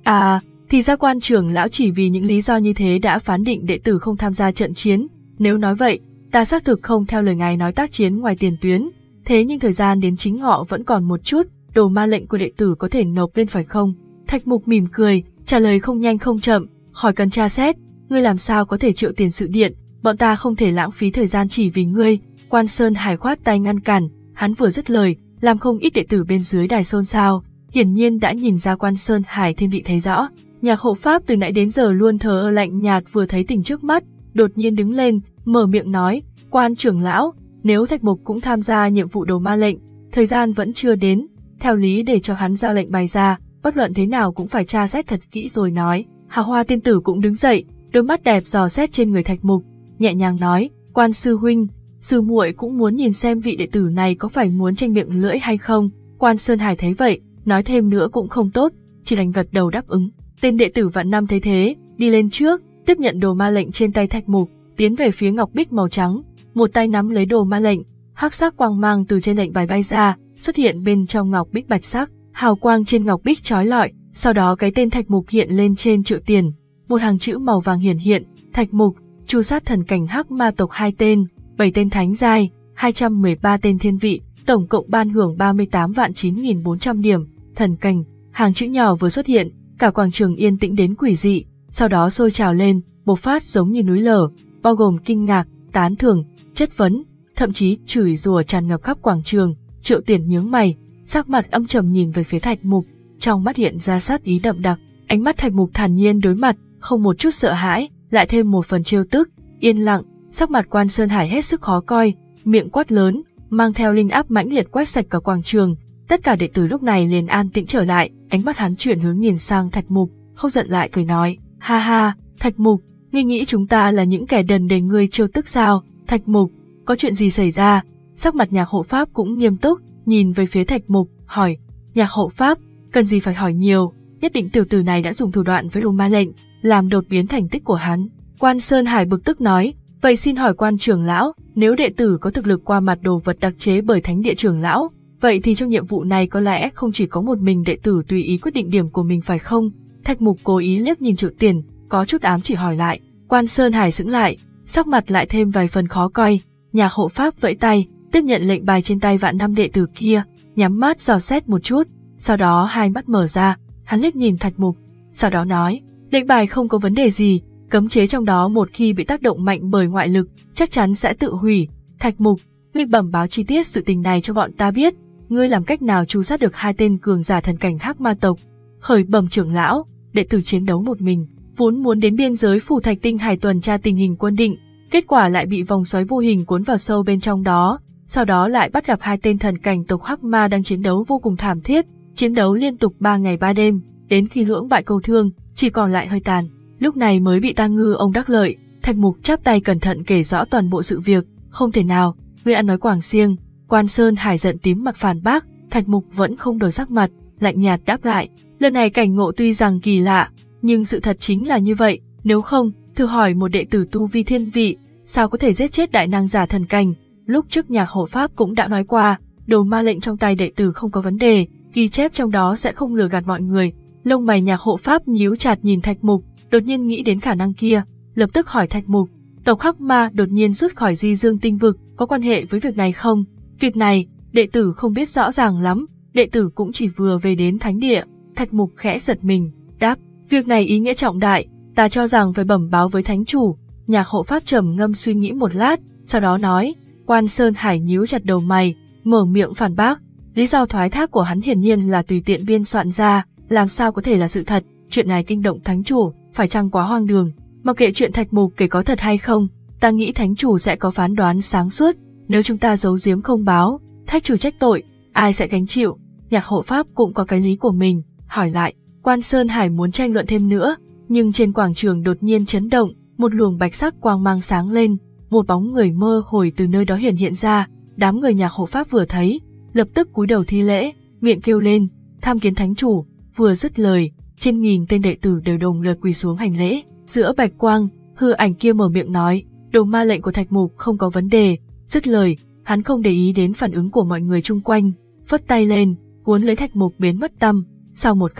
À, thì ra quan trưởng lão chỉ vì những lý do như thế đã phán định đệ tử không tham gia trận chiến. Nếu nói vậy, ta xác thực không theo lời ngài nói tác chiến ngoài tiền tuyến. Thế nhưng thời gian đến chính họ vẫn còn một chút, đồ ma lệnh của đệ tử có thể nộp lên phải không? Thạch Mục mỉm cười, trả lời không nhanh không chậm, khỏi cần tra xét, ngươi làm sao có thể triệu tiền sự điện, bọn ta không thể lãng phí thời gian chỉ vì ngươi. Quan Sơn Hải khoát tay ngăn cản, hắn vừa dứt lời, làm không ít đệ tử bên dưới đài xôn xao, hiển nhiên đã nhìn ra Quan Sơn Hải thiên vị thấy rõ. Nhạc hộ pháp từ nãy đến giờ luôn thờ ơ lạnh nhạt vừa thấy tình trước mắt, đột nhiên đứng lên, mở miệng nói, Quan trưởng lão, nếu Thạch Mục cũng tham gia nhiệm vụ đồ ma lệnh, thời gian vẫn chưa đến, theo lý để cho hắn ra lệnh bày ra, bất luận thế nào cũng phải tra xét thật kỹ rồi nói. Hào Hoa tiên tử cũng đứng dậy, đôi mắt đẹp dò xét trên người Thạch Mục, nhẹ nhàng nói, Quan sư huynh, sư muội cũng muốn nhìn xem vị đệ tử này có phải muốn tranh miệng lưỡi hay không. Quan Sơn Hải thấy vậy, nói thêm nữa cũng không tốt, chỉ đành gật đầu đáp ứng. Tên đệ tử Vạn Năm thấy thế, đi lên trước, tiếp nhận đồ ma lệnh trên tay Thạch Mục, tiến về phía ngọc bích màu trắng, một tay nắm lấy đồ ma lệnh, hắc sắc quang mang từ trên lệnh bài bay ra, xuất hiện bên trong ngọc bích bạch sắc, hào quang trên ngọc bích chói lọi, sau đó cái tên Thạch Mục hiện lên trên chữ tiền, một hàng chữ màu vàng hiển hiện, Thạch Mục, chu sát thần cảnh hắc ma tộc hai tên, bảy tên thánh giai, hai trăm mười ba tên thiên vị, tổng cộng ban hưởng ba mươi tám vạn chín nghìn bốn trăm điểm, thần cảnh. Hàng chữ nhỏ vừa xuất hiện, cả quảng trường yên tĩnh đến quỷ dị, sau đó sôi trào lên, bộc phát giống như núi lở, bao gồm kinh ngạc, tán thưởng, chất vấn, thậm chí chửi rủa tràn ngập khắp quảng trường. Triệu Tiền nhướng mày, sắc mặt âm trầm nhìn về phía Thạch Mục, trong mắt hiện ra sát ý đậm đặc. Ánh mắt Thạch Mục thản nhiên đối mặt, không một chút sợ hãi, lại thêm một phần trêu tức, yên lặng. Sắc mặt Quan Sơn Hải hết sức khó coi, miệng quát lớn, mang theo linh áp mãnh liệt quét sạch cả quảng trường. Tất cả đệ tử lúc này liền an tĩnh trở lại, ánh mắt hắn chuyển hướng nhìn sang Thạch Mục, không giận lại cười nói, ha ha, Thạch Mục, ngươi nghĩ chúng ta là những kẻ đần để ngươi trêu tức sao? Thạch Mục, có chuyện gì xảy ra? Sắc mặt Nhạc hộ pháp cũng nghiêm túc, nhìn về phía Thạch Mục, hỏi, Nhạc hộ pháp, cần gì phải hỏi nhiều, nhất định tiểu tử này đã dùng thủ đoạn với đồ ma lệnh, làm đột biến thành tích của hắn. Quan Sơn Hải bực tức nói, vậy xin hỏi Quan trưởng lão, nếu đệ tử có thực lực qua mặt đồ vật đặc chế bởi Thánh địa trưởng lão, vậy thì trong nhiệm vụ này có lẽ không chỉ có một mình đệ tử tùy ý quyết định điểm của mình phải không? Thạch Mục cố ý liếc nhìn Triệu Tiền, có chút ám chỉ hỏi lại. Quan Sơn Hải sững lại, sắc mặt lại thêm vài phần khó coi. Nhạc hộ pháp vẫy tay, tiếp nhận lệnh bài trên tay Vạn Năm đệ tử kia, nhắm mắt dò xét một chút, sau đó hai mắt mở ra, hắn liếc nhìn Thạch Mục, sau đó nói, lệnh bài không có vấn đề gì, cấm chế trong đó một khi bị tác động mạnh bởi ngoại lực, chắc chắn sẽ tự hủy. Thạch Mục, ngươi bẩm báo chi tiết sự tình này cho bọn ta biết, ngươi làm cách nào tru sát được hai tên cường giả thần cảnh hắc ma tộc? Khởi bẩm trưởng lão, đệ tử chiến đấu một mình, vốn muốn đến biên giới phủ Thạch Tinh Hải tuần tra tình hình quân định, kết quả lại bị vòng xoáy vô hình cuốn vào sâu bên trong đó, sau đó lại bắt gặp hai tên thần cảnh tộc hắc ma đang chiến đấu vô cùng thảm thiết, chiến đấu liên tục ba ngày ba đêm, đến khi lưỡng bại câu thương, chỉ còn lại hơi tàn, lúc này mới bị ta ngư ông đắc lợi. Thạch Mục chắp tay cẩn thận kể rõ toàn bộ sự việc. Không thể nào, ngươi ăn nói quảng xiêng. Quan Sơn Hải giận tím mặt phản bác. Thạch Mục vẫn không đổi sắc mặt, lạnh nhạt đáp lại, lần này cảnh ngộ tuy rằng kỳ lạ, nhưng sự thật chính là như vậy, nếu không, thử hỏi một đệ tử tu vi thiên vị, sao có thể giết chết đại năng giả thần cảnh? Lúc trước Nhạc hộ pháp cũng đã nói qua, đồ ma lệnh trong tay đệ tử không có vấn đề, ghi chép trong đó sẽ không lừa gạt mọi người. Lông mày Nhạc hộ pháp nhíu chặt nhìn Thạch Mục, đột nhiên nghĩ đến khả năng kia, lập tức hỏi Thạch Mục, tộc hắc ma đột nhiên rút khỏi Di Dương tinh vực, có quan hệ với việc này không? Việc này, đệ tử không biết rõ ràng lắm, đệ tử cũng chỉ vừa về đến thánh địa. Thạch Mục khẽ giật mình, đáp, việc này ý nghĩa trọng đại, ta cho rằng phải bẩm báo với thánh chủ. Nhạc hộ pháp trầm ngâm suy nghĩ một lát, sau đó nói. Quan Sơn Hải nhíu chặt đầu mày, mở miệng phản bác, lý do thoái thác của hắn hiển nhiên là tùy tiện biên soạn ra, làm sao có thể là sự thật, chuyện này kinh động thánh chủ, phải chăng quá hoang đường. Mặc kệ chuyện Thạch Mục kể có thật hay không, ta nghĩ thánh chủ sẽ có phán đoán sáng suốt, nếu chúng ta giấu giếm không báo, thánh chủ trách tội, ai sẽ gánh chịu? Nhạc hộ pháp cũng có cái lý của mình, hỏi lại. Quan Sơn Hải muốn tranh luận thêm nữa, nhưng trên quảng trường đột nhiên chấn động, một luồng bạch sắc quang mang sáng lên, một bóng người mơ hồi từ nơi đó hiện hiện ra. Đám người Nhạc hộ pháp vừa thấy, lập tức cúi đầu thi lễ, miệng kêu lên, tham kiến thánh chủ. Vừa dứt lời, trên nghìn tên đệ tử đều đồng loạt quỳ xuống hành lễ. Giữa bạch quang, hư ảnh kia mở miệng nói, đồ ma lệnh của Thạch Mục không có vấn đề. Dứt lời, hắn không để ý đến phản ứng của mọi người chung quanh, phất tay lên, cuốn lấy Thạch Mục biến mất tăm. Sau một khắc,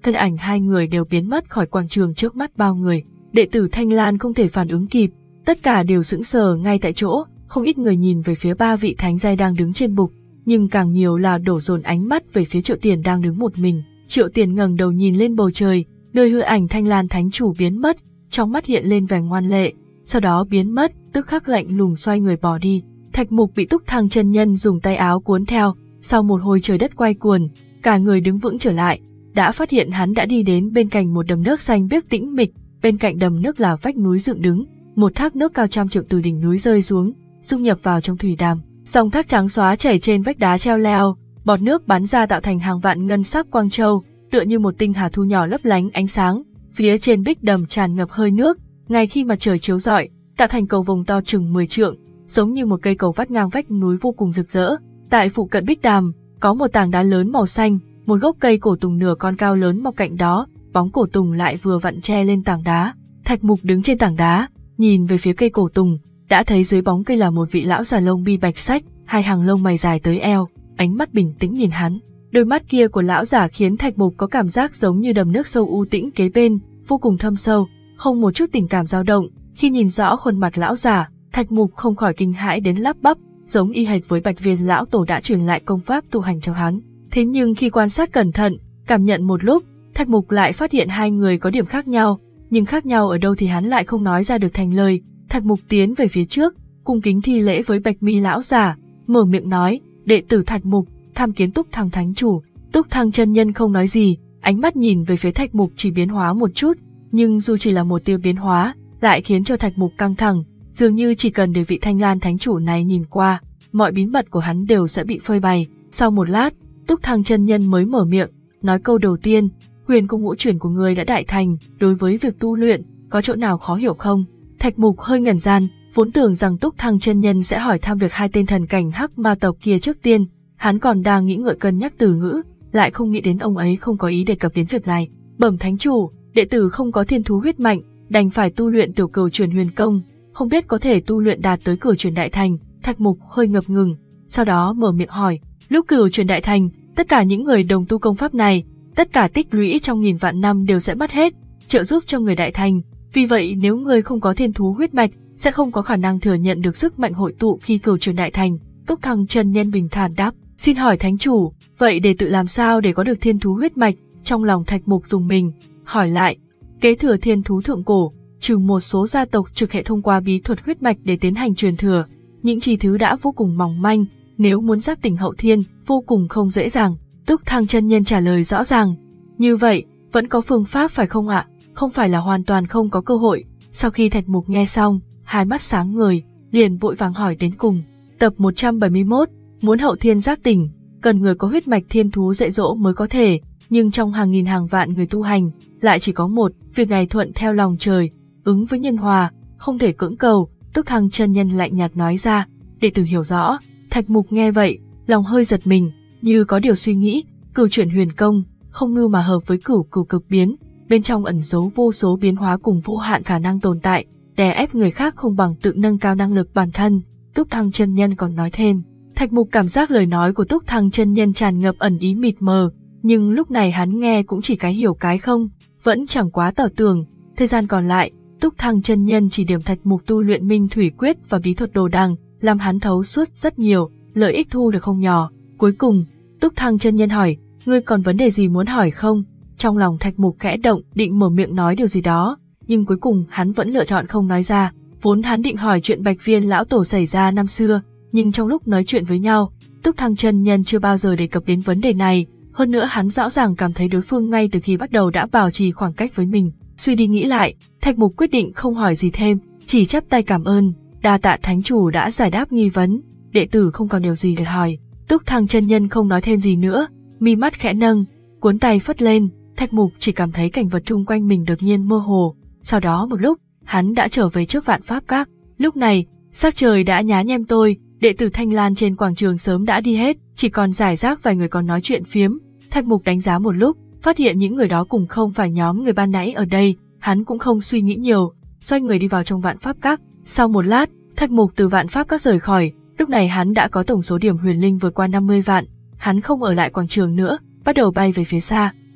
thân ảnh hai người đều biến mất khỏi quảng trường trước mắt bao người. Đệ tử Thanh Lan không thể phản ứng kịp, tất cả đều sững sờ ngay tại chỗ, không ít người nhìn về phía ba vị thánh giai đang đứng trên bục, nhưng càng nhiều là đổ dồn ánh mắt về phía Triệu Tiền đang đứng một mình. Triệu Tiền ngẩng đầu nhìn lên bầu trời, nơi hư ảnh Thanh Lan thánh chủ biến mất, trong mắt hiện lên vẻ ngoan lệ, sau đó biến mất, tức khắc lạnh lùng xoay người bỏ đi. Thạch Mục bị Túc Thăng chân nhân dùng tay áo cuốn theo, sau một hồi trời đất quay cuồng, cả người đứng vững trở lại, đã phát hiện hắn đã đi đến bên cạnh một đầm nước xanh biếc tĩnh mịch, bên cạnh đầm nước là vách núi dựng đứng, một thác nước cao trăm trượng từ đỉnh núi rơi xuống, dung nhập vào trong thủy đàm. Dòng thác trắng xóa chảy trên vách đá treo leo, bọt nước bắn ra tạo thành hàng vạn ngân sắc quang châu, tựa như một tinh hà thu nhỏ lấp lánh ánh sáng. Phía trên bích đầm tràn ngập hơi nước, ngay khi mặt trời chiếu rọi, tạo thành cầu vồng to chừng mười trượng, giống như một cây cầu vắt ngang vách núi vô cùng rực rỡ. Tại phụ cận bích đàm, có một tảng đá lớn màu xanh, một gốc cây cổ tùng nửa con cao lớn mọc cạnh đó, bóng cổ tùng lại vừa vặn che lên tảng đá. Thạch Mục đứng trên tảng đá, nhìn về phía cây cổ tùng, đã thấy dưới bóng cây là một vị lão già lông bi bạch sách, hai hàng lông mày dài tới eo, ánh mắt bình tĩnh nhìn hắn. Đôi mắt kia của lão giả khiến Thạch Mục có cảm giác giống như đầm nước sâu u tĩnh kế bên, vô cùng thâm sâu, không một chút tình cảm dao động. Khi nhìn rõ khuôn mặt lão giả, Thạch Mục không khỏi kinh hãi đến lắp bắp, giống y hệt với Bạch Viên lão tổ đã truyền lại công pháp tu hành cho hắn. Thế nhưng khi quan sát cẩn thận, cảm nhận một lúc, Thạch Mục lại phát hiện hai người có điểm khác nhau, nhưng khác nhau ở đâu thì hắn lại không nói ra được thành lời. Thạch Mục tiến về phía trước, cung kính thi lễ với Bạch Mi lão giả, mở miệng nói: "Đệ tử Thạch Mục, tham kiến Túc Thăng thánh chủ." Túc Thăng chân nhân không nói gì, ánh mắt nhìn về phía Thạch Mục chỉ biến hóa một chút, nhưng dù chỉ là một tia biến hóa, lại khiến cho Thạch Mục căng thẳng, dường như chỉ cần để vị Thanh Lan thánh chủ này nhìn qua, mọi bí mật của hắn đều sẽ bị phơi bày. Sau một lát, Túc Thăng chân nhân mới mở miệng, nói câu đầu tiên: "Huyền công ngũ chuyển của ngươi đã đại thành, đối với việc tu luyện, có chỗ nào khó hiểu không?" Thạch Mục hơi ngẩn gian, vốn tưởng rằng Túc Thăng chân nhân sẽ hỏi thăm việc hai tên thần cảnh hắc ma tộc kia trước tiên, hắn còn đang nghĩ ngợi cân nhắc từ ngữ, lại không nghĩ đến ông ấy không có ý đề cập đến việc này. "Bẩm thánh chủ, đệ tử không có thiên thú huyết mạch, đành phải tu luyện tiểu cửu chuyển huyền công, không biết có thể tu luyện đạt tới cửu chuyển đại thành." Thạch Mục hơi ngập ngừng, sau đó mở miệng hỏi: "Lúc cửu chuyển đại thành, tất cả những người đồng tu công pháp này, tất cả tích lũy trong nghìn vạn năm đều sẽ mất hết, trợ giúp cho người đại thành. Vì vậy nếu ngươi không có thiên thú huyết mạch, sẽ không có khả năng thừa nhận được sức mạnh hội tụ khi cửu chuyển đại thành." Túc Thăng chân nhân bình thản đáp: "Xin hỏi thánh chủ, vậy đệ tử làm sao để có được thiên thú huyết mạch?" Trong lòng Thạch Mục dùng mình, hỏi lại: "Kế thừa thiên thú thượng cổ, trừ một số gia tộc trực hệ thông qua bí thuật huyết mạch để tiến hành truyền thừa, những chi thứ đã vô cùng mỏng manh, nếu muốn giác tỉnh hậu thiên, vô cùng không dễ dàng." Túc Thăng chân nhân trả lời rõ ràng: "Như vậy, vẫn có phương pháp phải không ạ? Không phải là hoàn toàn không có cơ hội." Sau khi Thạch Mục nghe xong, hai mắt sáng ngời, liền vội vàng hỏi đến cùng. Tập một trăm bảy mươi mốt, muốn hậu thiên giác tỉnh, cần người có huyết mạch thiên thú dạy dỗ mới có thể, nhưng trong hàng nghìn hàng vạn người tu hành, lại chỉ có một, việc này thuận theo lòng trời, ứng với nhân hòa, không thể cưỡng cầu. Túc Thăng chân nhân lạnh nhạt nói ra: "Đệ tử hiểu rõ." Thạch Mục nghe vậy, lòng hơi giật mình, như có điều suy nghĩ. Cửu chuyển huyền công, không ngưu mà hợp với cửu cửu cực biến, bên trong ẩn giấu vô số biến hóa cùng vô hạn khả năng tồn tại, đè ép người khác không bằng tự nâng cao năng lực bản thân. Túc Thăng chân nhân còn nói thêm. Thạch Mục cảm giác lời nói của Túc Thăng chân nhân tràn ngập ẩn ý mịt mờ, nhưng lúc này hắn nghe cũng chỉ cái hiểu cái không, vẫn chẳng quá tỏ tường. Thời gian còn lại, Túc Thăng chân nhân chỉ điểm Thạch Mục tu luyện Minh Thủy Quyết và bí thuật đồ đằng, làm hắn thấu suốt rất nhiều, lợi ích thu được không nhỏ. Cuối cùng, Túc Thăng chân nhân hỏi: "Ngươi còn vấn đề gì muốn hỏi không?" Trong lòng Thạch Mục khẽ động, định mở miệng nói điều gì đó, nhưng cuối cùng hắn vẫn lựa chọn không nói ra. Vốn hắn định hỏi chuyện Bạch Viên lão tổ xảy ra năm xưa, nhưng trong lúc nói chuyện với nhau, Túc Thăng chân nhân chưa bao giờ đề cập đến vấn đề này, hơn nữa hắn rõ ràng cảm thấy đối phương ngay từ khi bắt đầu đã bảo trì khoảng cách với mình. Suy đi nghĩ lại, Thạch Mục quyết định không hỏi gì thêm, chỉ chắp tay cảm ơn: "Đa tạ thánh chủ đã giải đáp nghi vấn, đệ tử không còn điều gì để hỏi." Túc Thăng chân nhân không nói thêm gì nữa, mi mắt khẽ nâng, cuốn tay phất lên, Thạch Mục chỉ cảm thấy cảnh vật chung quanh mình đột nhiên mơ hồ. Sau đó một lúc, hắn đã trở về trước Vạn Pháp Các. Lúc này, sắc trời đã nhá nhem tối, đệ tử Thanh Lan trên quảng trường sớm đã đi hết, chỉ còn rải rác vài người còn nói chuyện phiếm. Thạch Mục đánh giá một lúc, phát hiện những người đó cùng không phải nhóm người ban nãy ở đây, hắn cũng không suy nghĩ nhiều, xoay người đi vào trong Vạn Pháp Các. Sau một lát, Thạch Mục từ Vạn Pháp Các rời khỏi, lúc này hắn đã có tổng số điểm huyền linh vượt qua năm mươi vạn, hắn không ở lại quảng trường nữa, bắt đầu bay về phía xa.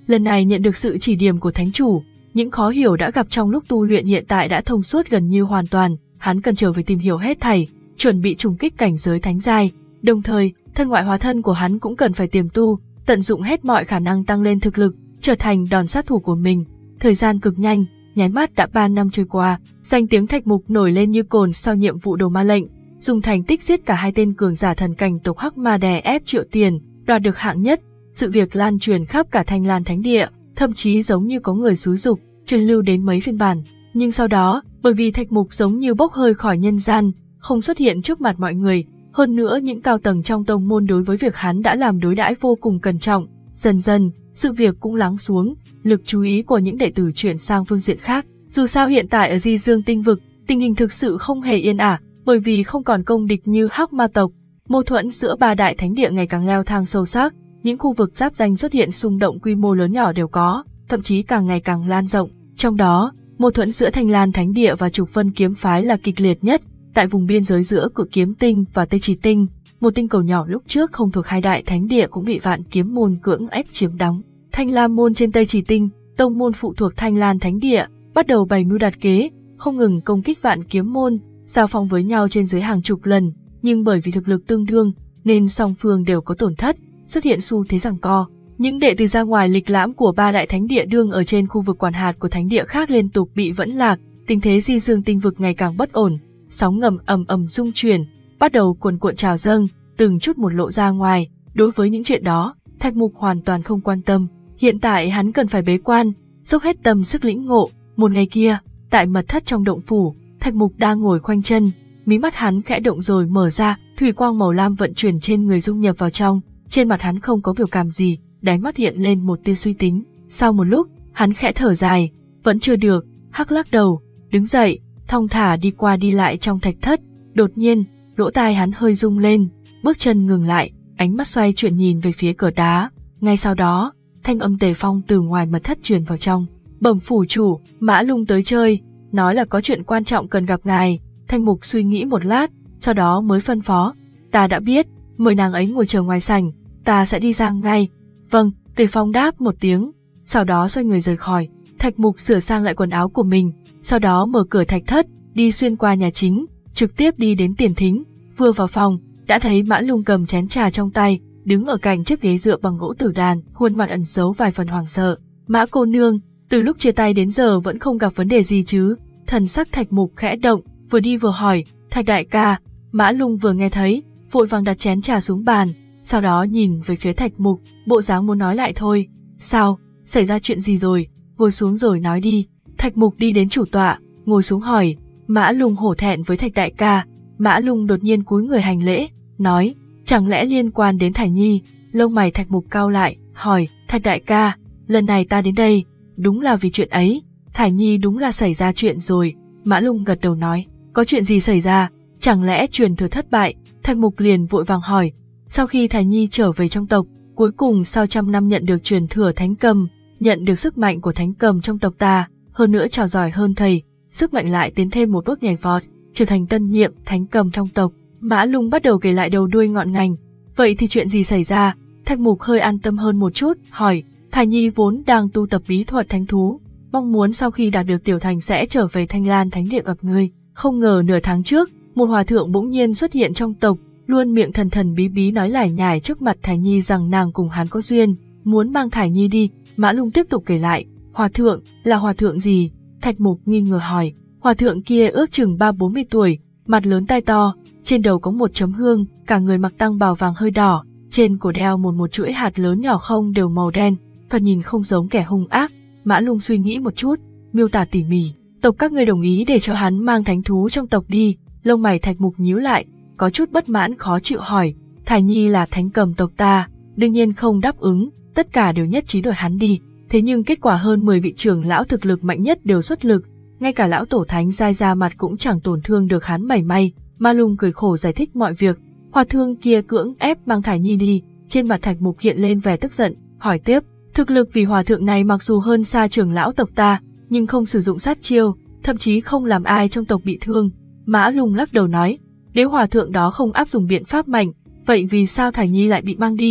Lần này nhận được sự chỉ điểm của thánh chủ, những khó hiểu đã gặp trong lúc tu luyện hiện tại đã thông suốt gần như hoàn toàn, hắn cần trở về tìm hiểu hết thảy, chuẩn bị trùng kích cảnh giới thánh giai, đồng thời, thân ngoại hóa thân của hắn cũng cần phải tiềm tu, tận dụng hết mọi khả năng tăng lên thực lực, trở thành đòn sát thủ của mình. Thời gian cực nhanh, nháy mắt đã ba năm trôi qua, danh tiếng Thạch Mục nổi lên như cồn sau nhiệm vụ đồ ma lệnh, dùng thành tích giết cả hai tên cường giả thần cảnh tộc Hắc Ma đè ép Triệu Tiền, đoạt được hạng nhất. Sự việc lan truyền khắp cả Thanh Lan Thánh Địa, thậm chí giống như có người xúi giục, truyền lưu đến mấy phiên bản. Nhưng sau đó, bởi vì Thạch Mục giống như bốc hơi khỏi nhân gian, không xuất hiện trước mặt mọi người, hơn nữa những cao tầng trong tông môn đối với việc hắn đã làm đối đãi vô cùng cẩn trọng. Dần dần, sự việc cũng lắng xuống, lực chú ý của những đệ tử chuyển sang phương diện khác. Dù sao hiện tại ở Di Dương Tinh Vực, tình hình thực sự không hề yên ả, bởi vì không còn công địch như Hắc Ma tộc, mâu thuẫn giữa ba đại thánh địa ngày càng leo thang sâu sắc, những khu vực giáp ranh xuất hiện xung động quy mô lớn nhỏ đều có, thậm chí càng ngày càng lan rộng. Trong đó, mâu thuẫn giữa Thanh Lan Thánh Địa và Trục Vân kiếm phái là kịch liệt nhất, tại vùng biên giới giữa Cự Kiếm Tinh và Tây Trì Tinh, một tinh cầu nhỏ lúc trước không thuộc hai đại thánh địa cũng bị Vạn Kiếm môn cưỡng ép chiếm đóng. Thanh Lam môn trên Tây Trì Tinh, tông môn phụ thuộc Thanh Lan Thánh Địa, bắt đầu bày mưu đặt kế, không ngừng công kích Vạn Kiếm môn, giao phong với nhau trên dưới hàng chục lần, nhưng bởi vì thực lực tương đương nên song phương đều có tổn thất, xuất hiện xu thế giằng co. Những đệ tử ra ngoài lịch lãm của ba đại thánh địa đương ở trên khu vực quản hạt của thánh địa khác liên tục bị vẫn lạc, tình thế Di Dương Tinh Vực ngày càng bất ổn, sóng ngầm ầm ầm rung chuyển, bắt đầu cuồn cuộn trào dâng, từng chút một lộ ra ngoài. Đối với những chuyện đó, Thạch Mục hoàn toàn không quan tâm. Hiện tại hắn cần phải bế quan, dốc hết tâm sức lĩnh ngộ. Một ngày kia, tại mật thất trong động phủ, Thạch Mục đang ngồi khoanh chân, mí mắt hắn khẽ động rồi mở ra, thủy quang màu lam vận chuyển trên người dung nhập vào trong. Trên mặt hắn không có biểu cảm gì, đáy mắt hiện lên một tia suy tính. Sau một lúc, hắn khẽ thở dài, vẫn chưa được, hắc lắc đầu, đứng dậy, thong thả đi qua đi lại trong thạch thất. Đột nhiên, lỗ tai hắn hơi rung lên, bước chân ngừng lại, ánh mắt xoay chuyển nhìn về phía cửa đá. Ngay sau đó, thanh âm Tề Phong từ ngoài mật thất truyền vào trong. Bẩm phủ chủ, Mã Lung tới chơi, nói là có chuyện quan trọng cần gặp ngài. Thanh Mục suy nghĩ một lát, sau đó mới phân phó, ta đã biết, mời nàng ấy ngồi chờ ngoài sảnh, ta sẽ đi ra ngay. Vâng, Tề Phong đáp một tiếng, sau đó xoay người rời khỏi. Thạch Mục sửa sang lại quần áo của mình, sau đó mở cửa thạch thất, đi xuyên qua nhà chính, trực tiếp đi đến tiền thính. Vừa vào phòng, đã thấy Mã Lung cầm chén trà trong tay, đứng ở cạnh chiếc ghế dựa bằng gỗ tử đàn, khuôn mặt ẩn giấu vài phần hoảng sợ. Mã cô nương, từ lúc chia tay đến giờ vẫn không gặp vấn đề gì chứ? Thần sắc Thạch Mục khẽ động, vừa đi vừa hỏi, Thạch đại ca. Mã Lung vừa nghe thấy, vội vàng đặt chén trà xuống bàn, sau đó nhìn về phía Thạch Mục, bộ dáng muốn nói lại thôi. Sao, xảy ra chuyện gì rồi? Ngồi xuống rồi nói đi. Thạch Mục đi đến chủ tọa, ngồi xuống hỏi. Mã Lung hổ thẹn với Thạch đại ca. Mã Lung đột nhiên cúi người hành lễ, nói, chẳng lẽ liên quan đến Thải Nhi? Lông mày Thạch Mục cau lại, hỏi, Thạch đại ca, lần này ta đến đây, đúng là vì chuyện ấy. Thải Nhi đúng là xảy ra chuyện rồi. Mã Lung gật đầu nói, có chuyện gì xảy ra? Chẳng lẽ truyền thừa thất bại? Thạch Mục liền vội vàng hỏi. Sau khi Thải Nhi trở về trong tộc, cuối cùng sau trăm năm nhận được truyền thừa thánh cầm, nhận được sức mạnh của thánh cầm trong tộc ta, hơn nữa trò giỏi hơn thầy, sức mạnh lại tiến thêm một bước nhảy vọt, trở thành tân nhiệm thánh cầm trong tộc. Mã Lung bắt đầu kể lại đầu đuôi ngọn ngành. Vậy thì chuyện gì xảy ra? Thạch Mục hơi an tâm hơn một chút, hỏi. Thải Nhi vốn đang tu tập bí thuật thánh thú, mong muốn sau khi đạt được tiểu thành sẽ trở về Thanh Lan Thánh Địa gặp ngươi. Không ngờ nửa tháng trước, một hòa thượng bỗng nhiên xuất hiện trong tộc, luôn miệng thần thần bí bí nói lải nhải trước mặt Thải Nhi rằng nàng cùng hắn có duyên, muốn mang Thải Nhi đi. Mã Lung tiếp tục kể lại. Hòa thượng, là hòa thượng gì? Thạch Mục nghi ngờ hỏi. Hòa thượng kia ước chừng ba bốn mươi tuổi, mặt lớn tai to, trên đầu có một chấm hương, cả người mặc tăng bào vàng hơi đỏ, trên cổ đeo một một chuỗi hạt lớn nhỏ không đều màu đen, thoạt nhìn không giống kẻ hung ác. Mã Lung suy nghĩ một chút, miêu tả tỉ mỉ. Tộc các ngươi đồng ý để cho hắn mang thánh thú trong tộc đi. Lông mày Thạch Mục nhíu lại, có chút bất mãn khó chịu hỏi. Thải Nhi là thánh cầm tộc ta, đương nhiên không đáp ứng, tất cả đều nhất trí đuổi hắn đi. Thế nhưng kết quả hơn mười vị trưởng lão thực lực mạnh nhất đều xuất lực, ngay cả lão tổ thánh giai ra mặt cũng chẳng tổn thương được hắn mảy may. Mã Lung cười khổ giải thích mọi việc. Hòa thượng kia cưỡng ép mang Thải Nhi đi. Trên mặt Thạch Mục hiện lên vẻ tức giận, hỏi tiếp, thực lực vì hòa thượng này mặc dù hơn xa trưởng lão tộc ta, nhưng không sử dụng sát chiêu, thậm chí không làm ai trong tộc bị thương. Mã Lung lắc đầu nói, nếu hòa thượng đó không áp dụng biện pháp mạnh, vậy vì sao Thải Nhi lại bị mang đi?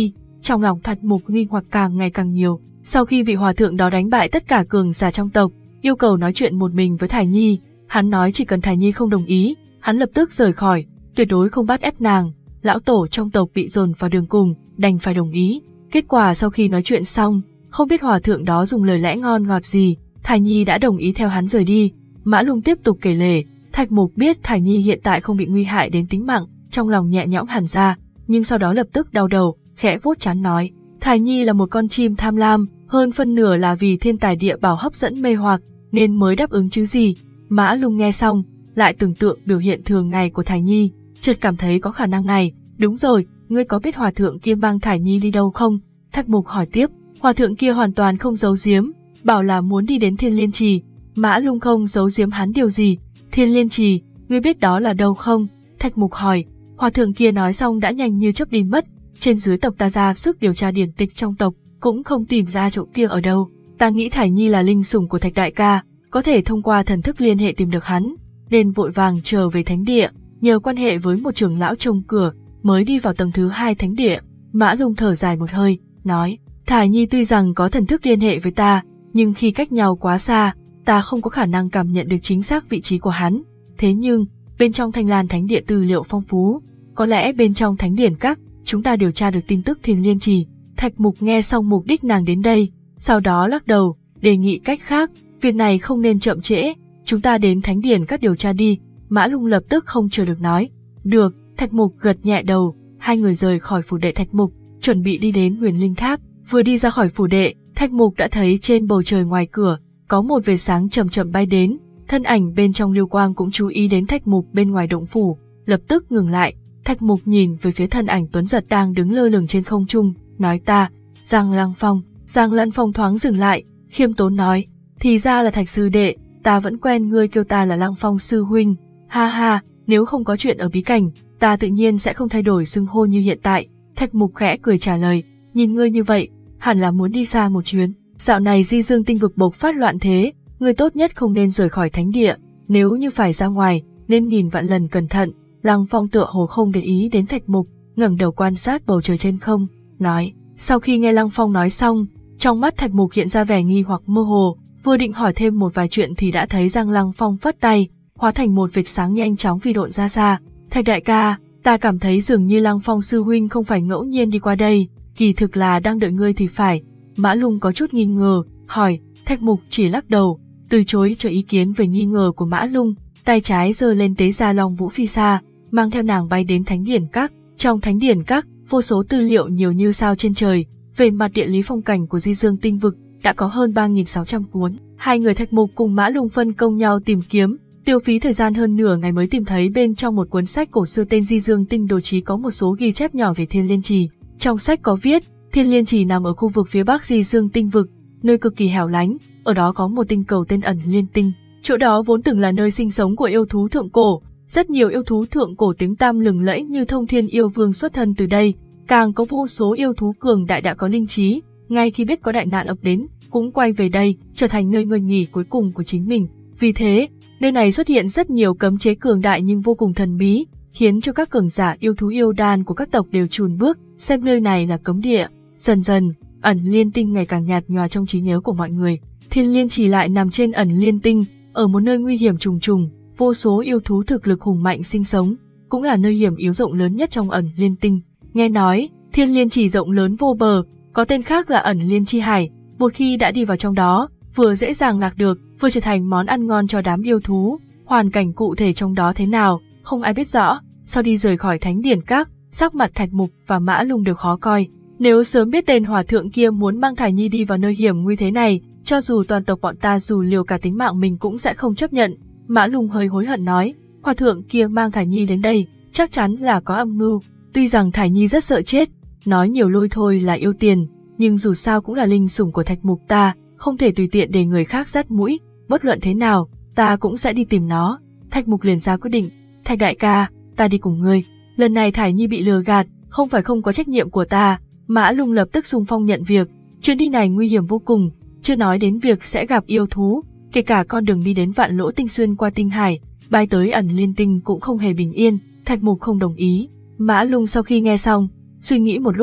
trong lòng Thạch Mục nghi hoặc càng ngày càng nhiều. Sau khi vị hòa thượng đó đánh bại tất cả cường giả trong tộc, yêu cầu nói chuyện một mình với Thải Nhi, hắn nói chỉ cần Thải Nhi không đồng ý, hắn lập tức rời khỏi, tuyệt đối không bắt ép nàng. Lão tổ trong tộc bị dồn vào đường cùng, đành phải đồng ý. Kết quả sau khi nói chuyện xong, không biết hòa thượng đó dùng lời lẽ ngon ngọt gì, Thải Nhi đã đồng ý theo hắn rời đi. Mã Lung tiếp tục kể lể, Thạch Mục biết Thải Nhi hiện tại không bị nguy hại đến tính mạng, trong lòng nhẹ nhõm hẳn ra, nhưng sau đó lập tức đau đầu, khẽ vuốt trán nói, Thải Nhi là một con chim tham lam, hơn phân nửa là vì thiên tài địa bảo hấp dẫn mê hoặc, nên mới đáp ứng chứ gì. Mã Lung nghe xong, lại tưởng tượng biểu hiện thường ngày của Thải Nhi, chợt cảm thấy có khả năng này. Đúng rồi, ngươi có biết hòa thượng kia mang Thải Nhi đi đâu không? Thạch Mục hỏi tiếp. Hòa thượng kia hoàn toàn không giấu giếm, bảo là muốn đi đến Thiên Liên Trì. Mã Lung không giấu giếm hắn điều gì. Thiên Liên Trì, ngươi biết đó là đâu không? Thạch Mục hỏi. Hòa thượng kia nói xong đã nhanh như chớp đi mất. Trên dưới tộc ta ra sức điều tra điển tịch trong tộc, cũng không tìm ra chỗ kia ở đâu. Ta nghĩ Thải Nhi là linh sủng của Thạch đại ca, có thể thông qua thần thức liên hệ tìm được hắn, nên vội vàng trở về thánh địa, nhờ quan hệ với một trưởng lão trông cửa, mới đi vào tầng thứ hai thánh địa. Mã Lung thở dài một hơi, nói, Thải Nhi tuy rằng có thần thức liên hệ với ta, nhưng khi cách nhau quá xa, ta không có khả năng cảm nhận được chính xác vị trí của hắn. Thế nhưng, bên trong Thanh Lan Thánh Địa tư liệu phong phú, có lẽ bên trong Thánh Điển Các, chúng ta điều tra được tin tức Thiên Liên Trì. Thạch Mục nghe xong mục đích nàng đến đây, sau đó lắc đầu, đề nghị cách khác, việc này không nên chậm trễ, chúng ta đến Thánh Điển Các điều tra đi. Mã Lung lập tức không chờ được nói, được. Thạch Mục gật nhẹ đầu, hai người rời khỏi phủ đệ Thạch Mục, chuẩn bị đi đến Huyền Linh Tháp. Vừa đi ra khỏi phủ đệ, Thạch Mục đã thấy trên bầu trời ngoài cửa có một vệt sáng chậm chậm bay đến, thân ảnh bên trong lưu quang cũng chú ý đến Thạch Mục bên ngoài động phủ, lập tức ngừng lại. Thạch Mục nhìn về phía thân ảnh tuấn giật đang đứng lơ lửng trên không trung, nói ta, Giang Lăng Phong. Giang Lăng Phong thoáng dừng lại, khiêm tốn nói, thì ra là Thạch sư đệ, ta vẫn quen ngươi kêu ta là Lăng Phong sư huynh. Ha ha, nếu không có chuyện ở bí cảnh, ta tự nhiên sẽ không thay đổi xưng hô như hiện tại. Thạch Mục khẽ cười trả lời, nhìn ngươi như vậy, hẳn là muốn đi xa một chuyến. Dạo này Di Dương tinh vực bộc phát loạn thế, ngươi tốt nhất không nên rời khỏi thánh địa, nếu như phải ra ngoài, nên nghìn vạn lần cẩn thận. Lăng Phong tựa hồ không để ý đến Thạch Mục, ngẩng đầu quan sát bầu trời trên không, nói. Sau khi nghe Lăng Phong nói xong, trong mắt Thạch Mục hiện ra vẻ nghi hoặc mơ hồ, vừa định hỏi thêm một vài chuyện thì đã thấy Giang Lăng Phong phất tay, hóa thành một vệt sáng nhanh chóng phi độn ra xa. Thạch đại ca, ta cảm thấy dường như Lăng Phong sư huynh không phải ngẫu nhiên đi qua đây, kỳ thực là đang đợi ngươi thì phải. Mã Lung có chút nghi ngờ, hỏi. Thạch Mục chỉ lắc đầu, từ chối cho ý kiến về nghi ngờ của Mã Lung, tay trái giơ lên tế ra Long Vũ Phi Sa, mang theo nàng bay đến Thánh Điển Các. Trong Thánh Điển Các, vô số tư liệu nhiều như sao trên trời, về mặt địa lý phong cảnh của Di Dương tinh vực đã có hơn ba nghìn sáu trăm cuốn. Hai người Thạch Mục cùng Mã Lung phân công nhau tìm kiếm, tiêu phí thời gian hơn nửa ngày mới tìm thấy bên trong một cuốn sách cổ xưa tên Di Dương Tinh Đồ Chí có một số ghi chép nhỏ về Thiên Liên Trì. Trong sách có viết, Thiên Liên Trì nằm ở khu vực phía bắc Di Dương Tinh vực, nơi cực kỳ hẻo lánh, ở đó có một tinh cầu tên Ẩn Liên Tinh. Chỗ đó vốn từng là nơi sinh sống của yêu thú thượng cổ, rất nhiều yêu thú thượng cổ tiếng tăm lừng lẫy như Thông Thiên Yêu Vương xuất thân từ đây, càng có vô số yêu thú cường đại đã có linh trí, ngay khi biết có đại nạn ập đến, cũng quay về đây, trở thành nơi ngơi nghỉ cuối cùng của chính mình. Vì thế, nơi này xuất hiện rất nhiều cấm chế cường đại nhưng vô cùng thần bí, khiến cho các cường giả yêu thú yêu đan của các tộc đều chùn bước, xem nơi này là cấm địa. Dần dần, Ẩn Liên Tinh ngày càng nhạt nhòa trong trí nhớ của mọi người. Thiên Liên Trì lại nằm trên Ẩn Liên Tinh, ở một nơi nguy hiểm trùng trùng, vô số yêu thú thực lực hùng mạnh sinh sống, cũng là nơi hiểm yếu rộng lớn nhất trong Ẩn Liên Tinh. Nghe nói, Thiên Liên Trì rộng lớn vô bờ, có tên khác là Ẩn Liên Chi Hải, một khi đã đi vào trong đó, vừa dễ dàng lạc được, vừa trở thành món ăn ngon cho đám yêu thú. Hoàn cảnh cụ thể trong đó thế nào, không ai biết rõ. Sau đi rời khỏi Thánh Điển Các, sắc mặt Thạch Mục và Mã Lung đều khó coi. Nếu sớm biết tên hòa thượng kia muốn mang Thải Nhi đi vào nơi hiểm nguy thế này, cho dù toàn tộc bọn ta dù liều cả tính mạng mình cũng sẽ không chấp nhận. Mã Lung hơi hối hận nói, hòa thượng kia mang Thải Nhi đến đây, chắc chắn là có âm mưu. Tuy rằng Thải Nhi rất sợ chết, nói nhiều lôi thôi là yêu tiền, nhưng dù sao cũng là linh sủng của Thạch Mục ta, không thể tùy tiện để người khác dắt mũi, bất luận thế nào, ta cũng sẽ đi tìm nó. Thạch Mục liền ra quyết định, Thạch đại ca, ta đi cùng ngươi. Lần này Thải Nhi bị lừa gạt, không phải không có trách nhiệm của ta. Mã Lung lập tức xung phong nhận việc, chuyến đi này nguy hiểm vô cùng, chưa nói đến việc sẽ gặp yêu thú, kể cả con đường đi đến Vạn Lỗ Tinh xuyên qua tinh hải, bay tới Ẩn Liên Tinh cũng không hề bình yên. Thạch Mục không đồng ý. Mã Lung sau khi nghe xong, suy nghĩ một lúc,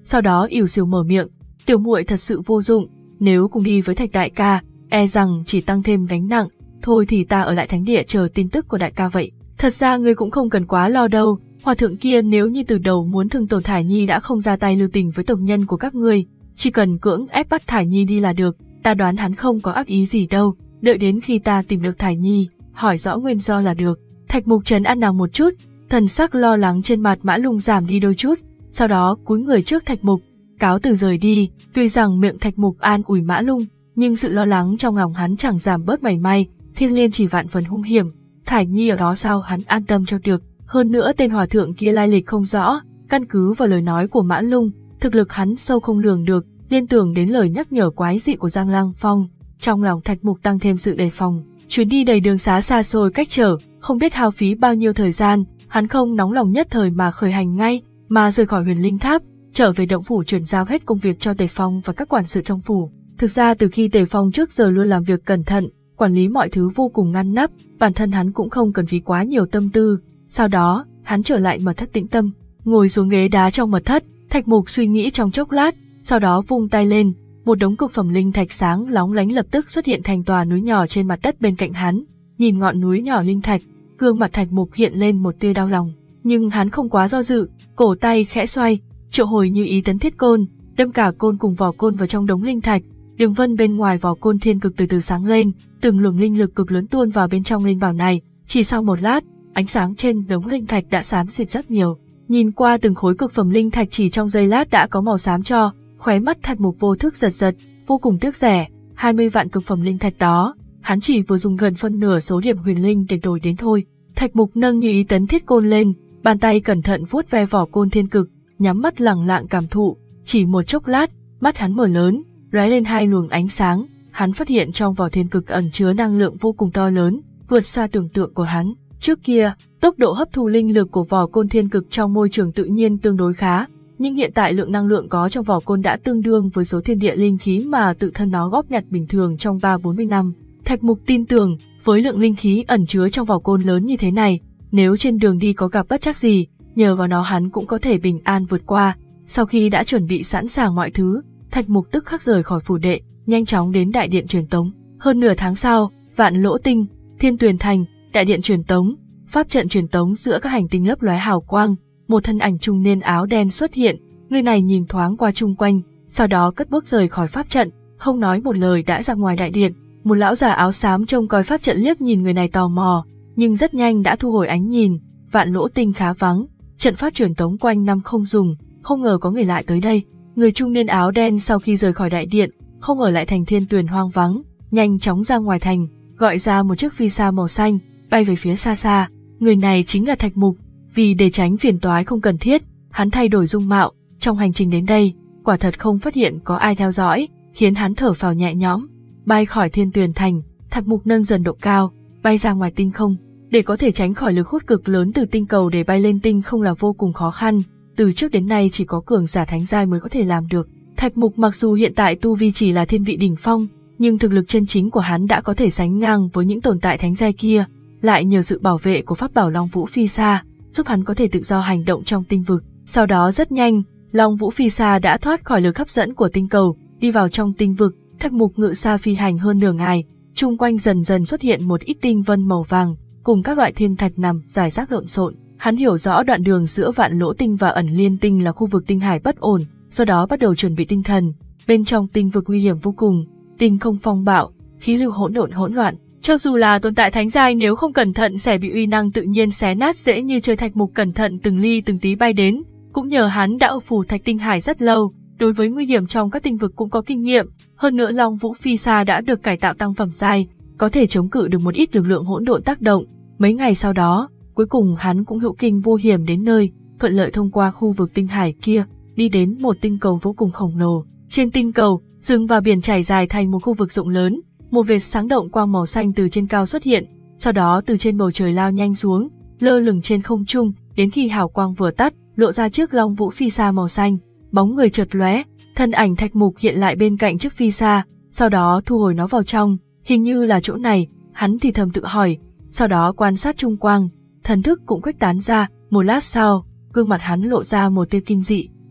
sau đó ỉu xìu mở miệng, tiểu muội thật sự vô dụng, nếu cùng đi với Thạch đại ca, e rằng chỉ tăng thêm gánh nặng, thôi thì ta ở lại thánh địa chờ tin tức của đại ca vậy. Thật ra ngươi cũng không cần quá lo đâu, hòa thượng kia nếu như từ đầu muốn thương tổn Thải Nhi đã không ra tay lưu tình với tộc nhân của các ngươi, chỉ cần cưỡng ép bắt Thải Nhi đi là được, ta đoán hắn không có ác ý gì đâu, đợi đến khi ta tìm được Thải Nhi, hỏi rõ nguyên do là được. Thạch Mục trấn an nàng một chút, thần sắc lo lắng trên mặt Mã Lung giảm đi đôi chút, sau đó cúi người trước Thạch Mục, cáo từ rời đi. Tuy rằng miệng Thạch Mục an ủi Mã Lung, nhưng sự lo lắng trong lòng hắn chẳng giảm bớt mảy may. Thiên Liên chỉ vạn phần hung hiểm, Thải Nhi ở đó sao hắn an tâm cho được. Hơn nữa tên hòa thượng kia lai lịch không rõ, căn cứ vào lời nói của Mã Lung, thực lực hắn sâu không lường được. Liên tưởng đến lời nhắc nhở quái dị của Giang Lăng Phong, trong lòng Thạch Mục tăng thêm sự đề phòng. Chuyến đi đầy đường xá xa xôi cách trở, không biết hao phí bao nhiêu thời gian, hắn không nóng lòng nhất thời mà khởi hành ngay, mà rời khỏi Huyền Linh Tháp, trở về động phủ chuyển giao hết công việc cho Tề Phong và các quản sự trong phủ. Thực ra từ khi Tề Phong trước giờ luôn làm việc cẩn thận, quản lý mọi thứ vô cùng ngăn nắp, bản thân hắn cũng không cần phí quá nhiều tâm tư. Sau đó, hắn trở lại mật thất tĩnh tâm, ngồi xuống ghế đá trong mật thất, Thạch Mục suy nghĩ trong chốc lát, sau đó vung tay lên, một đống cực phẩm linh thạch sáng lóng lánh lập tức xuất hiện thành tòa núi nhỏ trên mặt đất bên cạnh hắn. Nhìn ngọn núi nhỏ linh thạch, gương mặt Thạch Mục hiện lên một tia đau lòng, nhưng hắn không quá do dự, cổ tay khẽ xoay, triệu hồi Như Ý Tấn Thiết Côn, đâm cả côn cùng vỏ côn vào trong đống linh thạch. Đường vân bên ngoài vỏ côn thiên cực từ từ sáng lên, từng luồng linh lực cực lớn tuôn vào bên trong linh bảo này. Chỉ sau một lát, ánh sáng trên đống linh thạch đã xám xịt rất nhiều. Nhìn qua từng khối cực phẩm linh thạch chỉ trong giây lát đã có màu xám cho, khóe mắt Thạch Mục vô thức giật giật, vô cùng tiếc rẻ. hai mươi vạn cực phẩm linh thạch đó, hắn chỉ vừa dùng gần phân nửa số điểm huyền linh để đổi đến thôi. Thạch Mục nâng Như Ý Tấn Thiết Côn lên, bàn tay cẩn thận vuốt ve vỏ côn thiên cực, nhắm mắt lẳng lặng cảm thụ. Chỉ một chốc lát, mắt hắn mở lớn, lóe lên hai luồng ánh sáng. Hắn phát hiện trong vỏ thiên cực ẩn chứa năng lượng vô cùng to lớn, vượt xa tưởng tượng của hắn. Trước kia, tốc độ hấp thu linh lực của vỏ côn thiên cực trong môi trường tự nhiên tương đối khá, nhưng hiện tại lượng năng lượng có trong vỏ côn đã tương đương với số thiên địa linh khí mà tự thân nó góp nhặt bình thường trong ba bốn mươi năm. Thạch Mục tin tưởng, với lượng linh khí ẩn chứa trong vỏ côn lớn như thế này, nếu trên đường đi có gặp bất trắc gì, nhờ vào nó hắn cũng có thể bình an vượt qua. Sau khi đã chuẩn bị sẵn sàng mọi thứ, Thạch Mục tức khắc rời khỏi phủ đệ, nhanh chóng đến đại điện truyền tống. Hơn nửa tháng sau, Vạn Lỗ Tinh, Thiên Tuyền Thành, đại điện truyền tống, pháp trận truyền tống giữa các hành tinh lấp lóe hào quang, một thân ảnh trung niên áo đen xuất hiện, người này nhìn thoáng qua chung quanh, sau đó cất bước rời khỏi pháp trận, không nói một lời đã ra ngoài đại điện. Một lão già áo xám trông coi pháp trận liếc nhìn người này tò mò, nhưng rất nhanh đã thu hồi ánh nhìn. Vạn Lỗ Tinh khá vắng, trận pháp truyền tống quanh năm không dùng, không ngờ có người lại tới đây. Người trung niên áo đen sau khi rời khỏi đại điện, không ở lại thành Thiên Tuyền hoang vắng, nhanh chóng ra ngoài thành, gọi ra một chiếc phi xa màu xanh, bay về phía xa xa. Người này chính là Thạch Mục. Vì để tránh phiền toái không cần thiết, hắn thay đổi dung mạo, trong hành trình đến đây, quả thật không phát hiện có ai theo dõi, khiến hắn thở phào nhẹ nhõm. Bay khỏi Thiên Tuyền Thành, Thạch Mục nâng dần độ cao, bay ra ngoài tinh không. Để có thể tránh khỏi lực hút cực lớn từ tinh cầu để bay lên tinh không là vô cùng khó khăn, từ trước đến nay chỉ có cường giả thánh giai mới có thể làm được. Thạch Mục mặc dù hiện tại tu vi chỉ là thiên vị đỉnh phong, nhưng thực lực chân chính của hắn đã có thể sánh ngang với những tồn tại thánh giai kia, lại nhờ sự bảo vệ của pháp bảo Long Vũ Phi Sa, giúp hắn có thể tự do hành động trong tinh vực. Sau đó rất nhanh, Long Vũ Phi Sa đã thoát khỏi lực hấp dẫn của tinh cầu, đi vào trong tinh vực. Thạch Mục ngự sa phi hành hơn nửa ngày, chung quanh dần dần xuất hiện một ít tinh vân màu vàng, cùng các loại thiên thạch nằm rải rác lộn xộn. Hắn hiểu rõ đoạn đường giữa Vạn Lỗ Tinh và Ẩn Liên Tinh là khu vực tinh hải bất ổn, do đó bắt đầu chuẩn bị tinh thần. Bên trong tinh vực nguy hiểm vô cùng, tinh không phong bạo, khí lưu hỗn độn hỗn loạn. Cho dù là tồn tại thánh giai nếu không cẩn thận sẽ bị uy năng tự nhiên xé nát dễ như chơi. Thạch Mục cẩn thận từng ly từng tí bay đến, cũng nhờ hắn đã ở phủ Thạch Tinh Hải rất lâu, đối với nguy hiểm trong các tinh vực cũng có kinh nghiệm. Hơn nữa Long Vũ Phi Sa đã được cải tạo tăng phẩm giai, có thể chống cự được một ít lực lượng hỗn độn tác động. Mấy ngày sau đó, cuối cùng hắn cũng hữu kinh vô hiểm đến nơi, thuận lợi thông qua khu vực tinh hải kia, đi đến một tinh cầu vô cùng khổng lồ. Trên tinh cầu, rừng và biển trải dài thành một khu vực rộng lớn, một vệt sáng động quang màu xanh từ trên cao xuất hiện, sau đó từ trên bầu trời lao nhanh xuống, lơ lửng trên không trung, đến khi hào quang vừa tắt, lộ ra chiếc Long Vũ Phi Sa màu xanh, bóng người chợt lóe, thân ảnh Thạch Mục hiện lại bên cạnh chiếc phi sa, sau đó thu hồi nó vào trong, hình như là chỗ này, hắn thì thầm tự hỏi, sau đó quan sát chung quanh, thần thức cũng khuếch tán ra. Một lát sau, gương mặt hắn lộ ra một tia kinh dị,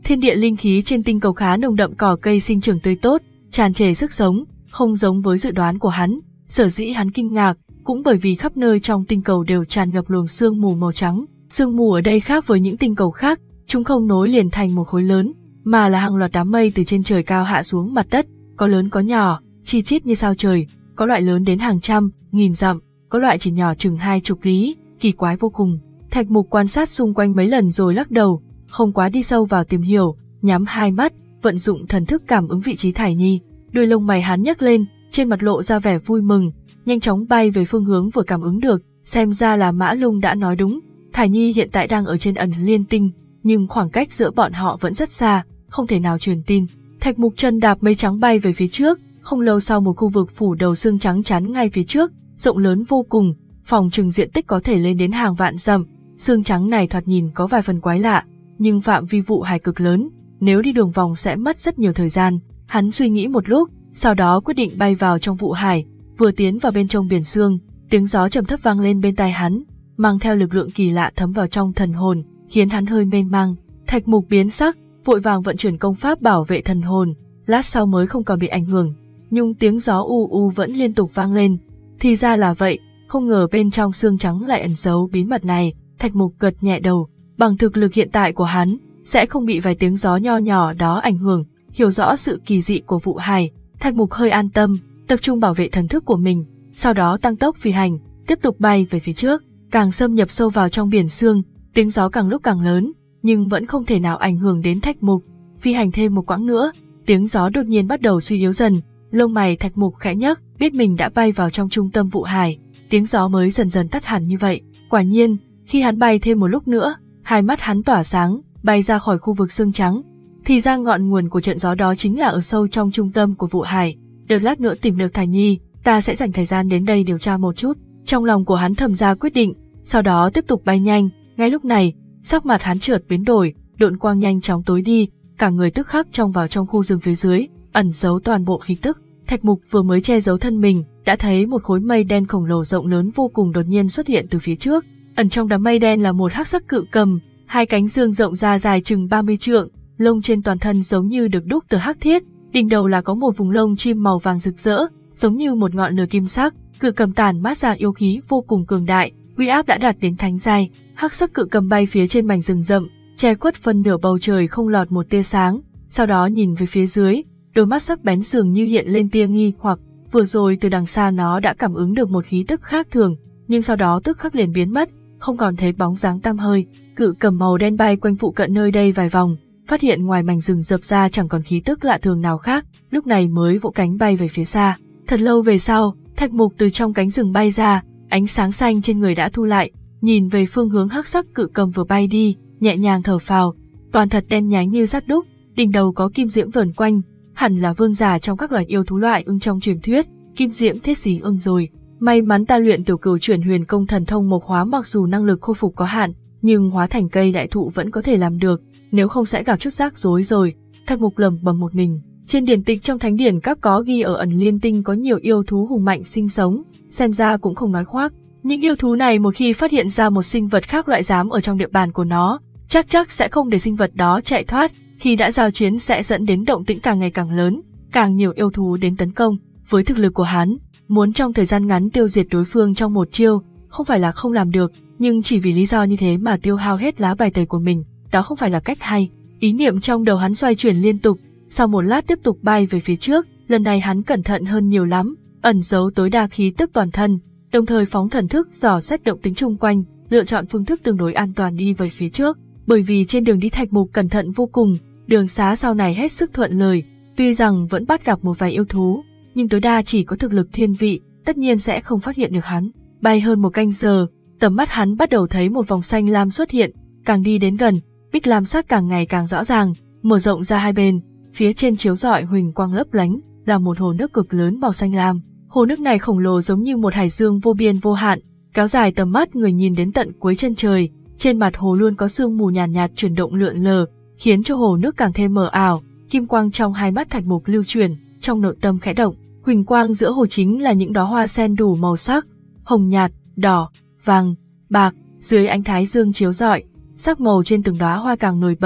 Thiên địa linh khí trên tinh cầu khá nồng đậm, cỏ cây sinh trưởng tươi tốt, tràn trề sức sống, không giống với dự đoán của hắn. Sở dĩ hắn kinh ngạc, cũng bởi vì khắp nơi trong tinh cầu đều tràn ngập luồng sương mù màu trắng. Sương mù ở đây khác với những tinh cầu khác, chúng không nối liền thành một khối lớn, mà là hàng loạt đám mây từ trên trời cao hạ xuống mặt đất, có lớn có nhỏ, chi chít như sao trời, có loại lớn đến hàng trăm, nghìn dặm, có loại chỉ nhỏ chừng hai chục lý, kỳ quái vô cùng. Thạch Mục quan sát xung quanh mấy lần rồi lắc đầu, không quá đi sâu vào tìm hiểu, nhắm hai mắt, vận dụng thần thức cảm ứng vị trí Thải Nhi. Đuôi lông mày hắn nhấc lên, trên mặt lộ ra vẻ vui mừng, nhanh chóng bay về phương hướng vừa cảm ứng được, xem ra là Mã Lung đã nói đúng. Thải Nhi hiện tại đang ở trên ẩn liên tinh, nhưng khoảng cách giữa bọn họ vẫn rất xa, không thể nào truyền tin. Thạch Mục chân đạp mây trắng bay về phía trước, không lâu sau một khu vực phủ đầu xương trắng chắn ngay phía trước, rộng lớn vô cùng, phòng trừng diện tích có thể lên đến hàng vạn dặm. Xương trắng này thoạt nhìn có vài phần quái lạ, nhưng phạm vi vụ hải cực lớn, nếu đi đường vòng sẽ mất rất nhiều thời gian. Hắn suy nghĩ một lúc, sau đó quyết định bay vào trong vụ hải. Vừa tiến vào bên trong biển sương, tiếng gió trầm thấp vang lên bên tai hắn, mang theo lực lượng kỳ lạ thấm vào trong thần hồn, khiến hắn hơi mê mang. Thạch Mục biến sắc, vội vàng vận chuyển công pháp bảo vệ thần hồn, lát sau mới không còn bị ảnh hưởng. Nhưng tiếng gió u u vẫn liên tục vang lên. Thì ra là vậy, không ngờ bên trong xương trắng lại ẩn giấu bí mật này. Thạch Mục gật nhẹ đầu, bằng thực lực hiện tại của hắn, sẽ không bị vài tiếng gió nho nhỏ đó ảnh hưởng. Hiểu rõ sự kỳ dị của vụ hải, Thạch Mục hơi an tâm, tập trung bảo vệ thần thức của mình, sau đó tăng tốc phi hành, tiếp tục bay về phía trước. Càng xâm nhập sâu vào trong biển sương, tiếng gió càng lúc càng lớn, nhưng vẫn không thể nào ảnh hưởng đến Thạch Mục. Phi hành thêm một quãng nữa, tiếng gió đột nhiên bắt đầu suy yếu dần, lông mày Thạch Mục khẽ nhấc, biết mình đã bay vào trong trung tâm vụ hải, tiếng gió mới dần dần tắt hẳn như vậy. Quả nhiên, khi hắn bay thêm một lúc nữa, hai mắt hắn tỏa sáng, bay ra khỏi khu vực sương trắng. Thì ra ngọn nguồn của trận gió đó chính là ở sâu trong trung tâm của vụ hải. Đợi lát nữa tìm được Thải Nhi, ta sẽ dành thời gian đến đây điều tra một chút. Trong lòng của hắn thầm ra quyết định, sau đó tiếp tục bay nhanh. Ngay lúc này, sắc mặt hắn chợt biến đổi, độn quang nhanh chóng tối đi, cả người tức khắc trông vào trong khu rừng phía dưới, ẩn giấu toàn bộ khí tức. Thạch Mục vừa mới che giấu thân mình, đã thấy một khối mây đen khổng lồ rộng lớn vô cùng đột nhiên xuất hiện từ phía trước. Ẩn trong đám mây đen là một hắc sắc cự cầm, hai cánh dương rộng ra dài chừng ba mươi trượng, lông trên toàn thân giống như được đúc từ hắc thiết, đỉnh đầu là có một vùng lông chim màu vàng rực rỡ, giống như một ngọn lửa kim sắc. Cự cầm tản mát ra yêu khí vô cùng cường đại, uy áp đã đạt đến thánh giai. Hắc sắc cự cầm bay phía trên mảnh rừng rậm, che khuất phân nửa bầu trời không lọt một tia sáng. Sau đó nhìn về phía dưới, đôi mắt sắc bén dường như hiện lên tia nghi hoặc. Vừa rồi từ đằng xa nó đã cảm ứng được một khí tức khác thường, nhưng sau đó tức khắc liền biến mất, không còn thấy bóng dáng tăm hơi. Cự cầm màu đen bay quanh phụ cận nơi đây vài vòng, phát hiện ngoài mảnh rừng rậm ra chẳng còn khí tức lạ thường nào khác, lúc này mới vỗ cánh bay về phía xa. Thật lâu về sau, Thạch Mục từ trong cánh rừng bay ra, ánh sáng xanh trên người đã thu lại, nhìn về phương hướng hắc sắc cự cầm vừa bay đi, nhẹ nhàng thở phào. Toàn thật đen nhánh như sắt đúc, đỉnh đầu có kim diễm vờn quanh, hẳn là vương giả trong các loài yêu thú loại ưng trong truyền thuyết, kim diễm thiết xí ưng rồi. May mắn ta luyện tiểu cửu chuyển huyền công thần thông mộc hóa, mặc dù năng lực khôi phục có hạn, nhưng hóa thành cây đại thụ vẫn có thể làm được, nếu không sẽ gặp chút rắc rối rồi. Thạch Mục lẩm bẩm một mình. Trên điển tịch trong thánh điển các có ghi ở ẩn liên tinh có nhiều yêu thú hùng mạnh sinh sống, xem ra cũng không nói khoác. Những yêu thú này một khi phát hiện ra một sinh vật khác loại dám ở trong địa bàn của nó, chắc chắc sẽ không để sinh vật đó chạy thoát, khi đã giao chiến sẽ dẫn đến động tĩnh càng ngày càng lớn, càng nhiều yêu thú đến tấn công. Với thực lực của hắn, muốn trong thời gian ngắn tiêu diệt đối phương trong một chiêu, không phải là không làm được, nhưng chỉ vì lý do như thế mà tiêu hao hết lá bài tẩy của mình, đó không phải là cách hay. Ý niệm trong đầu hắn xoay chuyển liên tục, sau một lát tiếp tục bay về phía trước, lần này hắn cẩn thận hơn nhiều lắm, ẩn giấu tối đa khí tức toàn thân, đồng thời phóng thần thức dò xét động tính chung quanh, lựa chọn phương thức tương đối an toàn đi về phía trước. Bởi vì trên đường đi Thạch Mục cẩn thận vô cùng, đường xá sau này hết sức thuận lợi, tuy rằng vẫn bắt gặp một vài yêu thú, nhưng tối đa chỉ có thực lực thiên vị, tất nhiên sẽ không phát hiện được hắn. Bay hơn một canh giờ, tầm mắt hắn bắt đầu thấy một vòng xanh lam xuất hiện, càng đi đến gần, bích lam sắc càng ngày càng rõ ràng, mở rộng ra hai bên, phía trên chiếu rọi huỳnh quang lấp lánh, là một hồ nước cực lớn màu xanh lam. Hồ nước này khổng lồ giống như một hải dương vô biên vô hạn, kéo dài tầm mắt người nhìn đến tận cuối chân trời. Trên mặt hồ luôn có sương mù nhàn nhạt, nhạt chuyển động lượn lờ, khiến cho hồ nước càng thêm mờ ảo. Kim quang trong hai mắt Thạch Mục lưu chuyển, trong nội tâm khẽ động. Huỳnh quang giữa hồ chính là những đóa hoa sen đủ màu sắc, hồng nhạt, đỏ, vàng, bạc, dưới ánh thái dương chiếu rọi, sắc màu trên từng đóa hoa càng nổi bật,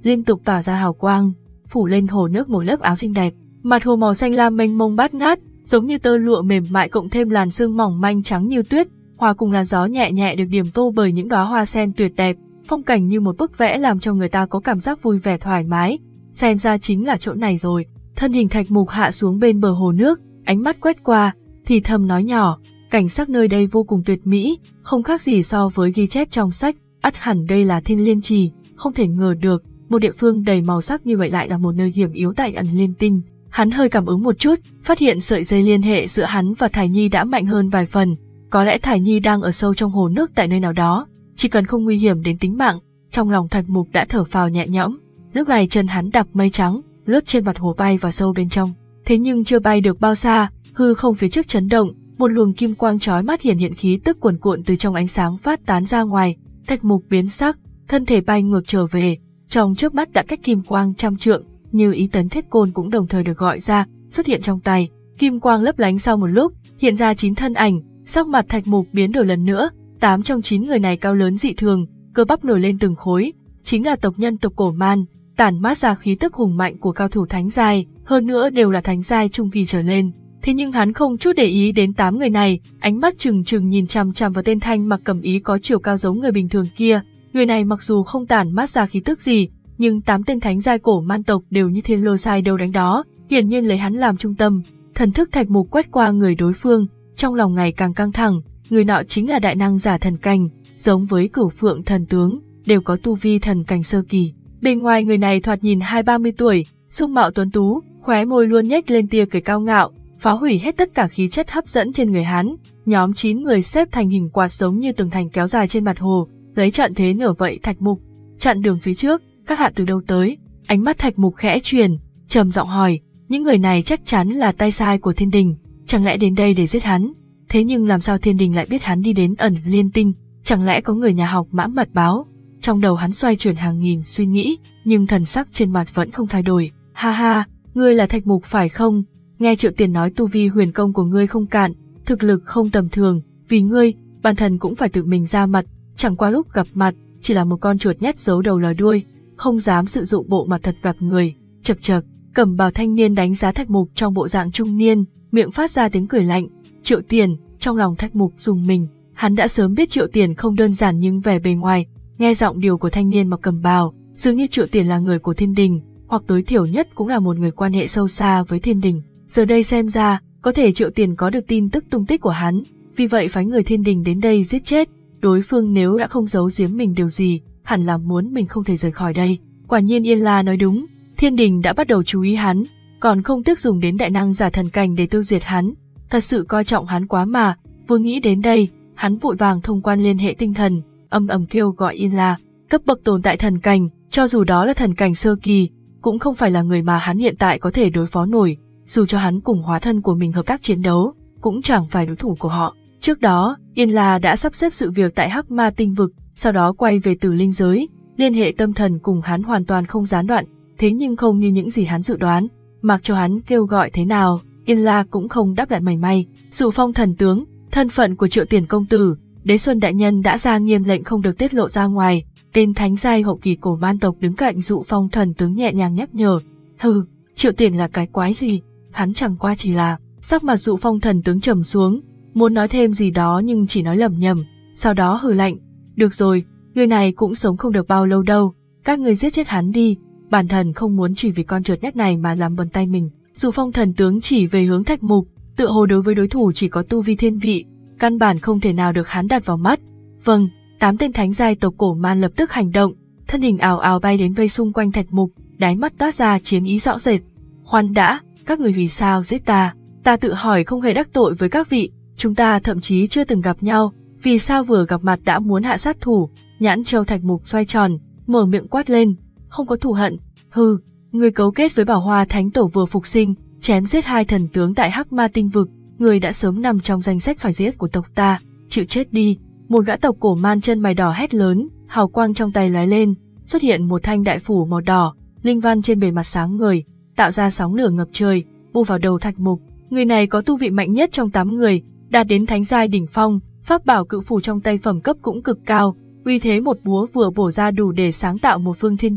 liên tục tỏa ra hào quang, phủ lên hồ nước một lớp áo xinh đẹp. Mặt hồ màu xanh lam mênh mông bát ngát, giống như tơ lụa mềm mại cộng thêm làn sương mỏng manh trắng như tuyết, hòa cùng làn gió nhẹ nhẹ được điểm tô bởi những đóa hoa sen tuyệt đẹp, phong cảnh như một bức vẽ làm cho người ta có cảm giác vui vẻ thoải mái. Xem ra chính là chỗ này rồi. Thân hình Thạch Mục hạ xuống bên bờ hồ nước, ánh mắt quét qua, thì thầm nói nhỏ, cảnh sắc nơi đây vô cùng tuyệt mỹ, không khác gì so với ghi chép trong sách, ắt hẳn đây là Thiên Liên Trì, không thể ngờ được, một địa phương đầy màu sắc như vậy lại là một nơi hiểm yếu tại ẩn liên tinh. Hắn hơi cảm ứng một chút, phát hiện sợi dây liên hệ giữa hắn và Thải Nhi đã mạnh hơn vài phần, có lẽ Thải Nhi đang ở sâu trong hồ nước tại nơi nào đó, chỉ cần không nguy hiểm đến tính mạng, trong lòng Thạch Mục đã thở phào nhẹ nhõm. Lúc này chân hắn đạp mây trắng, lướt trên mặt hồ bay vào sâu bên trong. Thế nhưng chưa bay được bao xa, hư không phía trước chấn động, một luồng kim quang chói mắt hiển hiện khí tức cuồn cuộn từ trong ánh sáng phát tán ra ngoài. Thạch Mục biến sắc, thân thể bay ngược trở về, trong chớp mắt đã cách kim quang trăm trượng, như ý tấn thiết côn cũng đồng thời được gọi ra, xuất hiện trong tay. Kim quang lấp lánh sau một lúc, hiện ra chín thân ảnh, sắc mặt Thạch Mục biến đổi lần nữa. Tám trong chín người này cao lớn dị thường, cơ bắp nổi lên từng khối, chính là tộc nhân tộc Cổ Man, tản mát ra khí tức hùng mạnh của cao thủ thánh giai, hơn nữa đều là thánh giai trung kỳ trở lên. Thế nhưng hắn không chút để ý đến tám người này, ánh mắt trừng trừng nhìn chằm chằm vào tên thanh mặc cẩm ý có chiều cao giống người bình thường kia. Người này mặc dù không tản mát ra khí tức gì, nhưng tám tên thánh giai Cổ Man tộc đều như thiên lôi sai đâu đánh đó, hiển nhiên lấy hắn làm trung tâm. Thần thức Thạch Mục quét qua người đối phương, trong lòng ngày càng căng thẳng. Người nọ chính là đại năng giả thần cảnh, giống với Cửu Phượng thần tướng, đều có tu vi thần cảnh sơ kỳ. Bên ngoài người này thoạt nhìn hai ba mươi tuổi, dung mạo tuấn tú, khóe môi luôn nhếch lên tia cười cao ngạo, phá hủy hết tất cả khí chất hấp dẫn trên người hắn. Nhóm chín người xếp thành hình quạt giống như tường thành kéo dài trên mặt hồ, lấy trận thế nửa vậy Thạch Mục. Chặn đường phía trước, các hạ từ đâu tới? Ánh mắt Thạch Mục khẽ chuyển, trầm giọng hỏi, những người này chắc chắn là tay sai của Thiên Đình, chẳng lẽ đến đây để giết hắn? Thế nhưng làm sao Thiên Đình lại biết hắn đi đến ẩn liên tinh, chẳng lẽ có người nhà học mã mật báo? Trong đầu hắn xoay chuyển hàng nghìn suy nghĩ, nhưng thần sắc trên mặt vẫn không thay đổi. Ha ha, ngươi là Thạch Mục phải không? Nghe Triệu Tiền nói tu vi huyền công của ngươi không cạn, thực lực không tầm thường, vì ngươi, bản thân cũng phải tự mình ra mặt, chẳng qua lúc gặp mặt, chỉ là một con chuột nhắt giấu đầu lòi đuôi, không dám sử dụng bộ mặt thật gặp người. Chậc chậc, cẩm bào thanh niên đánh giá Thạch Mục trong bộ dạng trung niên, miệng phát ra tiếng cười lạnh. Triệu Tiền, trong lòng Thạch Mục rùng mình, hắn đã sớm biết Triệu Tiền không đơn giản nhưng vẻ bề ngoài, nghe giọng điệu của thanh niên mặc cẩm bào, dường như Triệu Tiền là người của Thiên Đình, hoặc tối thiểu nhất cũng là một người quan hệ sâu xa với Thiên Đình. Giờ đây xem ra, có thể Triệu Tiền có được tin tức tung tích của hắn, vì vậy phái người Thiên Đình đến đây giết chết. Đối phương nếu đã không giấu giếm mình điều gì, hẳn là muốn mình không thể rời khỏi đây. Quả nhiên Yên La nói đúng, Thiên Đình đã bắt đầu chú ý hắn, còn không tiếc dùng đến đại năng giả thần cảnh để tiêu diệt hắn. Thật sự coi trọng hắn quá mà. Vừa nghĩ đến đây, hắn vội vàng thông quan liên hệ tinh thần, âm ầm kêu gọi Yên La. Cấp bậc tồn tại thần cảnh, cho dù đó là thần cảnh sơ kỳ, cũng không phải là người mà hắn hiện tại có thể đối phó nổi. Dù cho hắn cùng hóa thân của mình hợp tác chiến đấu, cũng chẳng phải đối thủ của họ. Trước đó, Yên La đã sắp xếp sự việc tại Hắc Ma tinh vực, sau đó quay về Tử Linh giới, liên hệ tâm thần cùng hắn hoàn toàn không gián đoạn. Thế nhưng không như những gì hắn dự đoán, mặc cho hắn kêu gọi thế nào, Yên La cũng không đáp lại mảy may. Dụ Phong thần tướng, thân phận của Triệu Tiền công tử, Đế Xuân đại nhân đã ra nghiêm lệnh không được tiết lộ ra ngoài. Tên thánh giai hậu kỳ Cổ Man tộc đứng cạnh Dụ Phong thần tướng nhẹ nhàng nhắc nhở. Hừ, Triệu Tiền là cái quái gì? Hắn chẳng qua chỉ là. Sắc mặt Dụ Phong thần tướng trầm xuống, muốn nói thêm gì đó nhưng chỉ nói lẩm nhẩm, sau đó hừ lạnh. Được rồi, người này cũng sống không được bao lâu đâu, các người giết chết hắn đi. Bản thân không muốn chỉ vì con trượt nhát này mà làm bẩn tay mình. Dụ Phong thần tướng chỉ về hướng Thạch Mục, tựa hồ đối với đối thủ chỉ có tu vi thiên vị, căn bản không thể nào được hắn đặt vào mắt. Vâng, tám tên thánh giai tộc Cổ Man lập tức hành động, thân hình ào ào bay đến vây xung quanh Thạch Mục, đáy mắt toát ra chiến ý rõ rệt. Khoan đã, các người vì sao giết ta? Ta tự hỏi không hề đắc tội với các vị, chúng ta thậm chí chưa từng gặp nhau, vì sao vừa gặp mặt đã muốn hạ sát thủ? Nhãn châu Thạch Mục xoay tròn, mở miệng quát lên, không có thù hận. Hừ, người cấu kết với Bảo Hoa Thánh Tổ vừa phục sinh, chém giết hai thần tướng tại Hắc Ma tinh vực, người đã sớm nằm trong danh sách phải giết của tộc ta, chịu chết đi. Một gã tộc Cổ Man chân mày đỏ hét lớn, hào quang trong tay lóe lên, xuất hiện một thanh đại phủ màu đỏ, linh văn trên bề mặt sáng ngời, tạo ra sóng lửa ngập trời, bu vào đầu Thạch Mục. Người này có tu vị mạnh nhất trong tám người, đạt đến thánh giai đỉnh phong, pháp bảo cự phủ trong tay phẩm cấp cũng cực cao, uy thế một búa vừa bổ ra đủ để sáng tạo một phương thiên địa,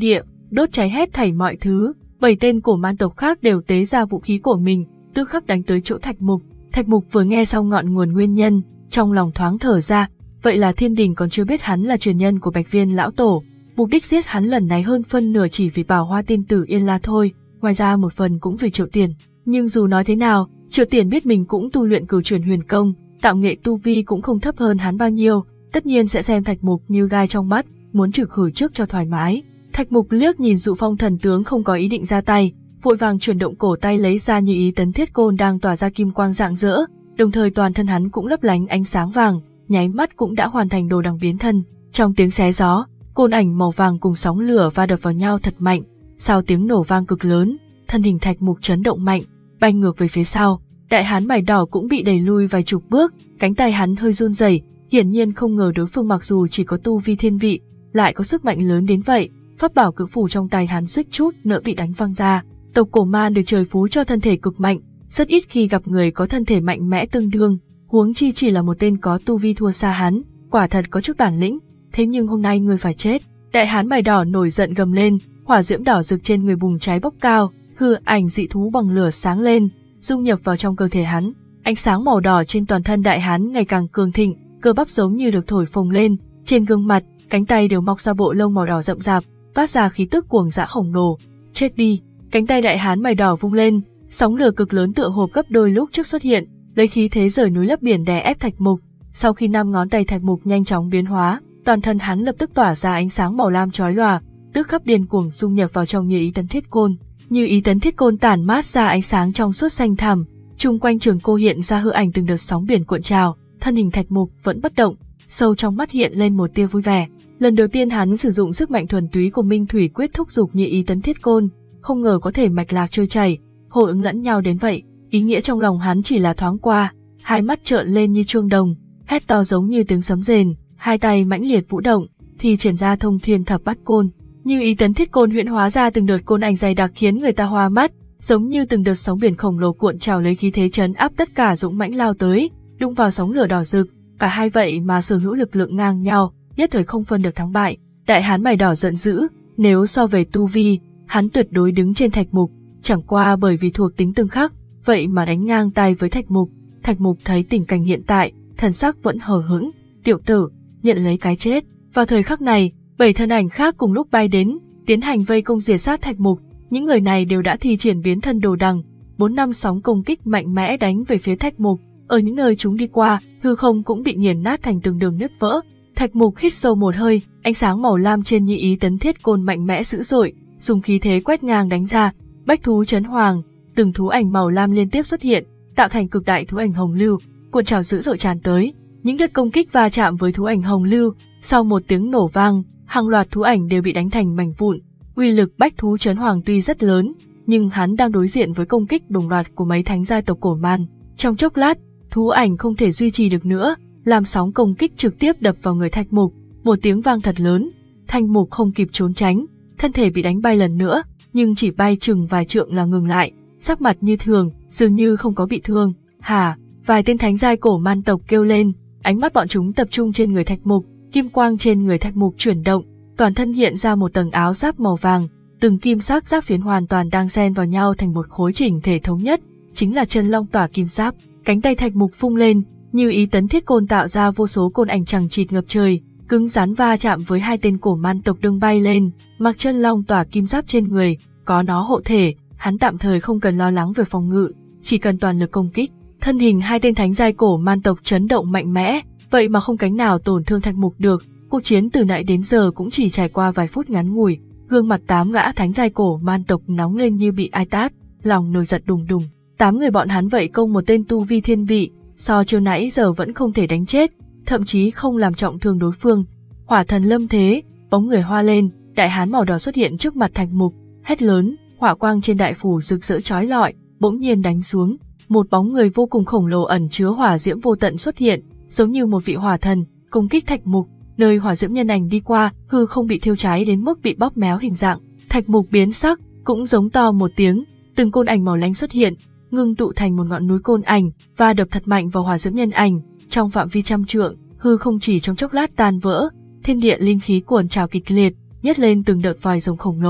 đốt cháy hết thảy mọi thứ. Bảy tên cổ man tộc khác đều tế ra vũ khí của mình, tức khắc đánh tới chỗ Thạch Mục. Thạch Mục vừa nghe xong ngọn nguồn nguyên nhân, trong lòng thoáng thở ra, vậy là thiên đình còn chưa biết hắn là truyền nhân của Bạch Viên lão tổ. Mục đích giết hắn lần này hơn phân nửa chỉ vì bảo hoa tiên tử Yên La thôi, ngoài ra một phần cũng vì Triệu Tiền. Nhưng dù nói thế nào, Triệu Tiền biết mình cũng tu luyện cửu truyền huyền công, tạo nghệ tu vi cũng không thấp hơn hắn bao nhiêu, tất nhiên sẽ xem Thạch Mục như gai trong mắt, muốn trừ khử trước cho thoải mái. Thạch Mục liếc nhìn Dụ Phong thần tướng không có ý định ra tay, vội vàng chuyển động cổ tay lấy ra Như Ý Tấn Thiết Côn đang tỏa ra kim quang rạng rỡ, đồng thời toàn thân hắn cũng lấp lánh ánh sáng vàng, nháy mắt cũng đã hoàn thành đồ đằng biến thân. Trong tiếng xé gió, côn ảnh màu vàng cùng sóng lửa va đập vào nhau thật mạnh, sau tiếng nổ vang cực lớn, thân hình Thạch Mục chấn động mạnh, bay ngược về phía sau. Đại hán mày đỏ cũng bị đẩy lui vài chục bước, cánh tay hắn hơi run rẩy, hiển nhiên không ngờ đối phương mặc dù chỉ có tu vi thiên vị, lại có sức mạnh lớn đến vậy. Pháp bảo cự phủ trong tay hắn suýt chút nữa bị đánh văng ra. Tộc cổ man được trời phú cho thân thể cực mạnh, rất ít khi gặp người có thân thể mạnh mẽ tương đương, huống chi chỉ là một tên có tu vi thua xa hắn, quả thật có chút bản lĩnh. Thế nhưng hôm nay ngươi phải chết. Đại hán mày đỏ nổi giận gầm lên, hỏa diễm đỏ rực trên người bùng cháy bốc cao, hư ảnh dị thú bằng lửa sáng lên, dung nhập vào trong cơ thể hắn. Ánh sáng màu đỏ trên toàn thân đại hán ngày càng cường thịnh, cơ bắp giống như được thổi phồng lên, trên gương mặt, cánh tay đều mọc ra bộ lông màu đỏ rậm rạp, phát ra khí tức cuồng dã khổng lồ. Chết đi! Cánh tay đại hán mày đỏ vung lên, sóng lửa cực lớn tựa hồ gấp đôi lúc trước xuất hiện, lấy khí thế rời núi lấp biển đè ép Thạch Mục. Sau khi năm ngón tay Thạch Mục nhanh chóng biến hóa, toàn thân hắn lập tức tỏa ra ánh sáng màu lam chói lòa, tức khắc điên cuồng dung nhập vào trong Như Ý Tấn Thiết Côn. Như Ý Tấn Thiết Côn tản mát ra ánh sáng trong suốt xanh thẳm, chung quanh trường cô hiện ra hư ảnh từng đợt sóng biển cuộn trào, thân hình Thạch Mục vẫn bất động, sâu trong mắt hiện lên một tia vui vẻ. Lần đầu tiên hắn sử dụng sức mạnh thuần túy của Minh Thủy Quyết thúc giục Như Ý Tấn Thiết Côn, không ngờ có thể mạch lạc trôi chảy, hô ứng lẫn nhau đến vậy. Ý nghĩa trong lòng hắn chỉ là thoáng qua, hai mắt trợn lên như chuông đồng, hét to giống như tiếng sấm rền, hai tay mãnh liệt vũ động, thì triển ra thông thiên thập bát côn. Như Ý Tấn Thiết Côn huyễn hóa ra từng đợt côn ảnh dày đặc khiến người ta hoa mắt, giống như từng đợt sóng biển khổng lồ cuộn trào lấy khí thế trấn áp tất cả dũng mãnh lao tới, đụng vào sóng lửa đỏ rực. Cả hai vậy mà sở hữu lực lượng ngang nhau, nhất thời không phân được thắng bại. Đại hán mày đỏ giận dữ, nếu so về tu vi, hắn tuyệt đối đứng trên Thạch Mục, chẳng qua bởi vì thuộc tính tương khắc, vậy mà đánh ngang tay với Thạch Mục. Thạch Mục thấy tình cảnh hiện tại, thần sắc vẫn hờ hững, tiểu tử, nhận lấy cái chết. Vào thời khắc này, bảy thân ảnh khác cùng lúc bay đến, tiến hành vây công diệt sát Thạch Mục. Những người này đều đã thi triển biến thân đồ đằng, bốn năm sóng công kích mạnh mẽ đánh về phía Thạch Mục. Ở những nơi chúng đi qua, hư không cũng bị nghiền nát thành từng đường nứt vỡ. Thạch Mục hít sâu một hơi, ánh sáng màu lam trên Như Ý Tấn Thiết Côn mạnh mẽ dữ dội, dùng khí thế quét ngang đánh ra. Bách thú chấn hoàng, từng thú ảnh màu lam liên tiếp xuất hiện, tạo thành cực đại thú ảnh hồng lưu, cuộn trào dữ dội tràn tới. Những đợt công kích va chạm với thú ảnh hồng lưu, sau một tiếng nổ vang, hàng loạt thú ảnh đều bị đánh thành mảnh vụn. Uy lực bách thú chấn hoàng tuy rất lớn, nhưng hắn đang đối diện với công kích đồng loạt của mấy thánh giai tộc cổ man. Trong chốc lát, thú ảnh không thể duy trì được nữa, làm sóng công kích trực tiếp đập vào người Thạch Mục. Một tiếng vang thật lớn, Thạch Mục không kịp trốn tránh, thân thể bị đánh bay lần nữa, nhưng chỉ bay chừng vài trượng là ngừng lại, sắc mặt như thường, dường như không có bị thương. Hả? Vài tên thánh giai cổ man tộc kêu lên, ánh mắt bọn chúng tập trung trên người Thạch Mục, kim quang trên người Thạch Mục chuyển động, toàn thân hiện ra một tầng áo giáp màu vàng, từng kim sắc giáp phiến hoàn toàn đang xen vào nhau thành một khối chỉnh thể thống nhất, chính là chân long tỏa kim giáp. Cánh tay Thạch Mục phung lên, Như Ý Tấn Thiết Côn tạo ra vô số côn ảnh chằng chịt ngập trời, cứng rắn va chạm với hai tên cổ man tộc đương bay lên. Mặc chân long tỏa kim giáp trên người, có nó hộ thể, hắn tạm thời không cần lo lắng về phòng ngự, chỉ cần toàn lực công kích. Thân hình hai tên thánh giai cổ man tộc chấn động mạnh mẽ, vậy mà không cánh nào tổn thương Thạch Mục được. Cuộc chiến từ nãy đến giờ cũng chỉ trải qua vài phút ngắn ngủi, gương mặt tám gã thánh giai cổ man tộc nóng lên như bị ai tát, lòng nổi giận đùng đùng. Tám người bọn hắn vậy công một tên tu vi thiên vị, so chiều nãy giờ vẫn không thể đánh chết, thậm chí không làm trọng thương đối phương. Hỏa thần lâm thế, bóng người hoa lên, đại hán màu đỏ xuất hiện trước mặt Thạch Mục, hét lớn, hỏa quang trên đại phủ rực rỡ chói lọi, bỗng nhiên đánh xuống. Một bóng người vô cùng khổng lồ ẩn chứa hỏa diễm vô tận xuất hiện, giống như một vị hỏa thần, công kích Thạch Mục. Nơi hỏa diễm nhân ảnh đi qua, hư không bị thiêu cháy đến mức bị bóp méo hình dạng. Thạch Mục biến sắc, cũng giống to một tiếng, từng côn ảnh màu lánh xuất hiện, ngưng tụ thành một ngọn núi côn ảnh, và đập thật mạnh vào hỏa diễm nhân ảnh. Trong phạm vi trăm trượng, hư không chỉ trong chốc lát tan vỡ, thiên địa linh khí cuồn trào kịch liệt, nhét lên từng đợt vòi rồng khổng lồ.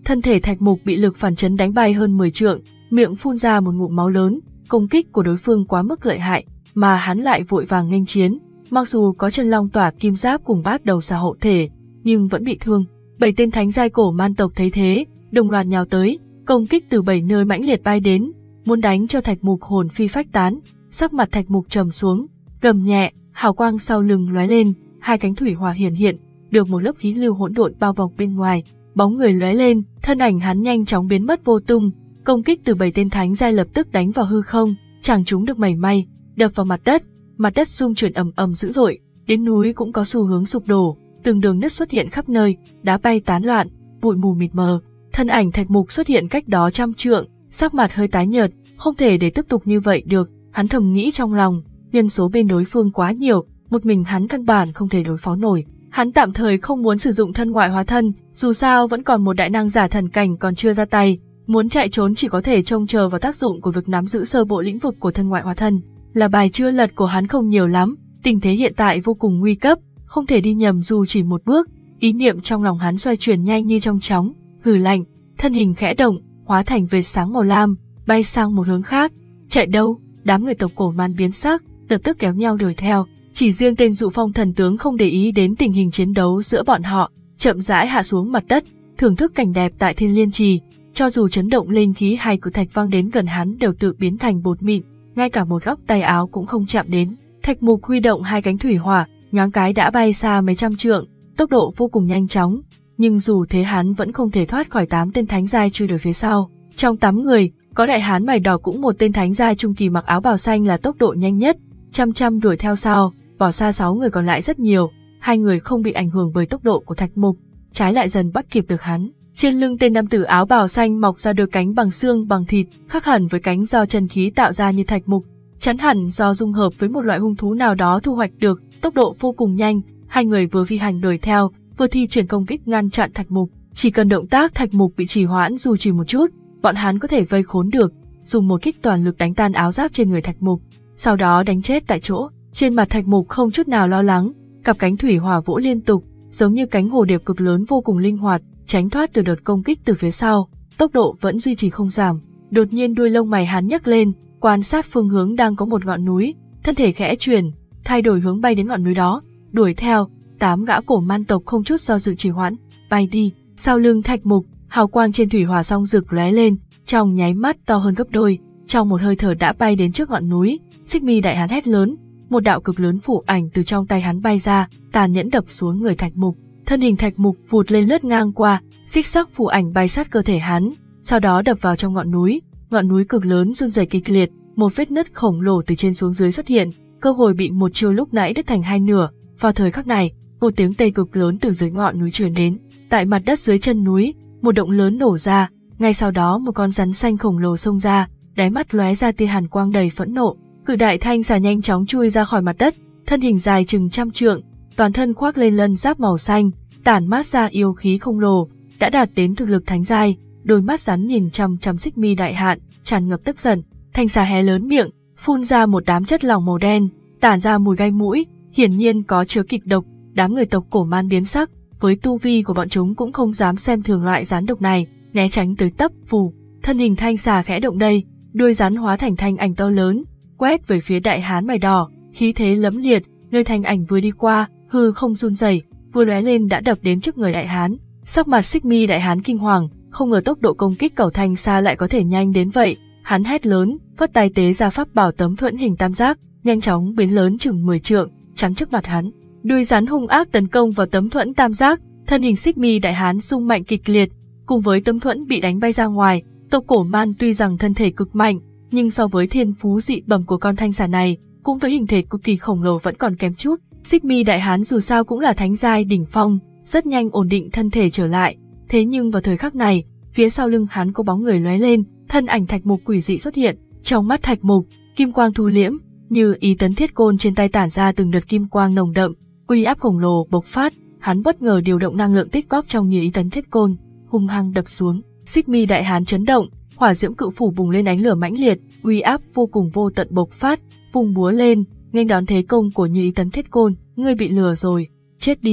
thân thể Thạch Mục bị lực phản chấn đánh bay hơn mười trượng, miệng phun ra một ngụm máu lớn. Công kích của đối phương quá mức lợi hại, mà hắn lại vội vàng nghênh chiến. Mặc dù có chân long tỏa kim giáp cùng bát đầu xà hộ thể, nhưng vẫn bị thương. Bảy tên thánh giai cổ man tộc thấy thế, đồng loạt nhào tới, công kích từ bảy nơi mãnh liệt bay đến, muốn đánh cho Thạch Mục hồn phi phách tán. Sắc mặt Thạch Mục trầm xuống, gầm nhẹ, hào quang sau lưng lóe lên, hai cánh thủy hỏa hiển hiện, được một lớp khí lưu hỗn độn bao bọc bên ngoài, bóng người lóe lên, thân ảnh hắn nhanh chóng biến mất vô tung. Công kích từ bảy tên thánh giai lập tức đánh vào hư không, chẳng trúng được mảy may, đập vào mặt đất, mặt đất rung chuyển ầm ầm dữ dội, đến núi cũng có xu hướng sụp đổ, từng đường nứt xuất hiện khắp nơi, đá bay tán loạn, bụi mù mịt mờ. Thân ảnh Thạch Mục xuất hiện cách đó trăm trượng, sắc mặt hơi tái nhợt, không thể để tiếp tục như vậy được, hắn thầm nghĩ trong lòng, nhân số bên đối phương quá nhiều, một mình hắn căn bản không thể đối phó nổi. Hắn tạm thời không muốn sử dụng thân ngoại hóa thân, dù sao vẫn còn một đại năng giả thần cảnh còn chưa ra tay, muốn chạy trốn chỉ có thể trông chờ vào tác dụng của việc nắm giữ sơ bộ lĩnh vực của thân ngoại hóa thân. Là bài chưa lật của hắn không nhiều lắm, tình thế hiện tại vô cùng nguy cấp, không thể đi nhầm dù chỉ một bước. Ý niệm trong lòng hắn xoay chuyển nhanh như trong chóng, hừ lạnh, thân hình khẽ động, hóa thành vệt sáng màu lam, bay sang một hướng khác. Chạy đâu? Đám người tộc cổ man biến sắc, lập tức kéo nhau đuổi theo. Chỉ riêng tên Dụ Phong thần tướng không để ý đến tình hình chiến đấu giữa bọn họ, chậm rãi hạ xuống mặt đất, thưởng thức cảnh đẹp tại Thiên Liên Trì. Cho dù chấn động linh khí hay cự thạch vang đến gần hắn đều tự biến thành bột mịn, ngay cả một góc tay áo cũng không chạm đến. Thạch Mục huy động hai cánh thủy hỏa, nhoáng cái đã bay xa mấy trăm trượng, tốc độ vô cùng nhanh chóng. Nhưng dù thế hắn vẫn không thể thoát khỏi tám tên thánh giai truy đuổi phía sau. Trong tám người, có đại hán mày đỏ cũng một tên thánh giai trung kỳ mặc áo bào xanh là tốc độ nhanh nhất, chăm chăm đuổi theo sau, bỏ xa sáu người còn lại rất nhiều. Hai người không bị ảnh hưởng bởi tốc độ của Thạch Mục, trái lại dần bắt kịp được hắn. Trên lưng tên nam tử áo bào xanh mọc ra đôi cánh bằng xương bằng thịt, khác hẳn với cánh do chân khí tạo ra như Thạch Mục, chắn hẳn do dung hợp với một loại hung thú nào đó thu hoạch được, tốc độ vô cùng nhanh. Hai người vừa phi hành đuổi theo, vừa thi triển công kích ngăn chặn Thạch Mục. Chỉ cần động tác Thạch Mục bị trì hoãn dù chỉ một chút, bọn hắn có thể vây khốn được, dùng một kích toàn lực đánh tan áo giáp trên người Thạch Mục, sau đó đánh chết tại chỗ. Trên mặt Thạch Mục không chút nào lo lắng, cặp cánh thủy hỏa vỗ liên tục, giống như cánh hồ điệp cực lớn vô cùng linh hoạt, tránh thoát từ đợt công kích từ phía sau, tốc độ vẫn duy trì không giảm. Đột nhiên đuôi lông mày hắn nhấc lên, quan sát phương hướng đang có một ngọn núi, thân thể khẽ chuyển, thay đổi hướng bay đến ngọn núi đó, đuổi theo. Tám gã cổ man tộc không chút do dự trì hoãn, bay đi. Sau lưng Thạch Mục, hào quang trên thủy hỏa song rực lóe lên, trong nháy mắt to hơn gấp đôi, trong một hơi thở đã bay đến trước ngọn núi. Xích Mi đại hán hét lớn, một đạo cực lớn phủ ảnh từ trong tay hắn bay ra, tàn nhẫn đập xuống người Thạch Mục. Thân hình Thạch Mục vụt lên lướt ngang qua, xích sắc phủ ảnh bay sát cơ thể hắn, sau đó đập vào trong ngọn núi. Ngọn núi cực lớn rung rẩy kịch liệt, một vết nứt khổng lồ từ trên xuống dưới xuất hiện, cơ hội bị một chiêu lúc nãy đứt thành hai nửa. Vào thời khắc này, một tiếng tê cực lớn từ dưới ngọn núi truyền đến. Tại mặt đất dưới chân núi, một động lớn nổ ra, ngay sau đó một con rắn xanh khổng lồ xông ra, đáy mắt lóe ra tia hàn quang đầy phẫn nộ. Cự đại thanh xà nhanh chóng chui ra khỏi mặt đất, thân hình dài chừng trăm trượng, toàn thân khoác lên lân giáp màu xanh, tản mát ra yêu khí khổng lồ, đã đạt đến thực lực thánh giai. Đôi mắt rắn nhìn chằm chằm Xích Mi đại hạn, tràn ngập tức giận. Thanh xà hé lớn miệng, phun ra một đám chất lỏng màu đen, tản ra mùi gai mũi, hiển nhiên có chứa kịch độc. Đám người tộc cổ man biến sắc, với tu vi của bọn chúng cũng không dám xem thường loại rắn độc này, né tránh tới tấp phù. Thân hình thanh xà khẽ động đây, đuôi rắn hóa thành thanh ảnh to lớn, quét về phía đại hán mày đỏ, khí thế lẫm liệt. Nơi thanh ảnh vừa đi qua, hư không run rẩy, vừa lóe lên đã đập đến trước người đại hán. Sắc mặt Xích Mi đại hán kinh hoàng, không ngờ tốc độ công kích cẩu thanh xà lại có thể nhanh đến vậy. Hắn hét lớn, phất tay tế ra pháp bảo tấm thuẫn hình tam giác, nhanh chóng biến lớn chừng mười trượng, chắn trước mặt hắn. Đuôi rắn hung ác tấn công vào tấm thuẫn tam giác, thân hình Xích Mi đại hán rung mạnh kịch liệt, cùng với tấm thuẫn bị đánh bay ra ngoài. Tộc cổ man tuy rằng thân thể cực mạnh, nhưng so với thiên phú dị bẩm của con thanh xà này, cũng với hình thể cực kỳ khổng lồ vẫn còn kém chút. Xích Mi đại hán dù sao cũng là thánh giai đỉnh phong, rất nhanh ổn định thân thể trở lại. Thế nhưng vào thời khắc này, phía sau lưng hắn có bóng người lóe lên, thân ảnh Thạch Mục quỷ dị xuất hiện. Trong mắt Thạch Mục, kim quang thu liễm, như ý tấn thiết côn trên tay tản ra từng đợt kim quang nồng đậm, uy áp khổng lồ bộc phát. Hắn bất ngờ điều động năng lượng tích góp trong như ý tấn thiết côn, hung hăng đập xuống. Xích Mi đại hán chấn động, hỏa diễm cự phủ bùng lên ánh lửa mãnh liệt, uy áp vô cùng vô tận bộc phát, vung búa lên, nghênh đón thế công của như ý tấn thiết côn. Ngươi bị lừa rồi, chết đi.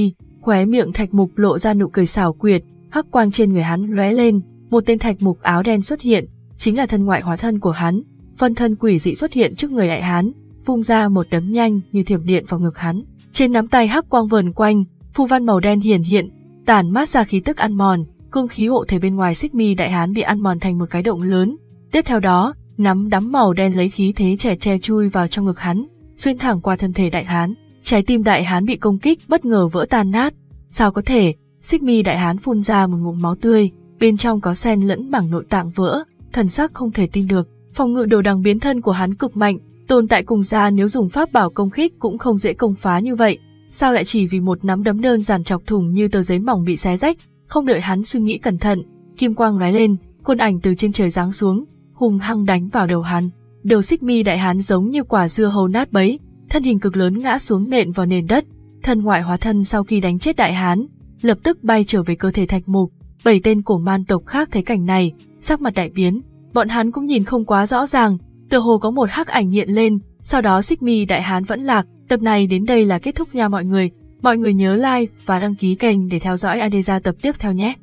Khóe miệng Thạch Mục lộ ra nụ cười xảo quyệt, hắc quang trên người hắn lóe lên, một tên Thạch Mục áo đen xuất hiện, chính là thân ngoại hóa thân của hắn. Phân thân quỷ dị xuất hiện trước người đại hán, vung ra một đấm nhanh như thiểm điện vào ngực hắn. Trên nắm tay hắc quang vờn quanh, phù văn màu đen hiển hiện, tản mát ra khí tức ăn mòn, cương khí hộ thể bên ngoài xích mi đại hán bị ăn mòn thành một cái động lớn. Tiếp theo đó, nắm đấm màu đen lấy khí thế trẻ tre chui vào trong ngực hắn, xuyên thẳng qua thân thể đại hán. Trái tim đại hán bị công kích bất ngờ vỡ tan nát. Sao có thể? Xích mi đại hán phun ra một ngụm máu tươi, bên trong có xen lẫn mảng nội tạng vỡ, thần sắc không thể tin được. Phòng ngự đồ đằng biến thân của hắn cực mạnh, tồn tại cùng gia nếu dùng pháp bảo công kích cũng không dễ công phá như vậy. Sao lại chỉ vì một nắm đấm đơn giản chọc thủng như tờ giấy mỏng bị xé rách? Không đợi hắn suy nghĩ cẩn thận, kim quang lóe lên, khuôn ảnh từ trên trời giáng xuống, hung hăng đánh vào đầu hắn. Đầu xích mi đại hán giống như quả dưa hấu nát bấy, thân hình cực lớn ngã xuống nện vào nền đất. Thân ngoại hóa thân sau khi đánh chết đại hán, lập tức bay trở về cơ thể Thạch Mục. Bảy tên cổ man tộc khác thấy cảnh này, sắc mặt đại biến, bọn hắn cũng nhìn không quá rõ ràng, tựa hồ có một hắc ảnh hiện lên, sau đó xích mi đại hán vẫn lạc. Tập này đến đây là kết thúc nha mọi người. Mọi người nhớ like và đăng ký kênh để theo dõi Adesa tập tiếp theo nhé.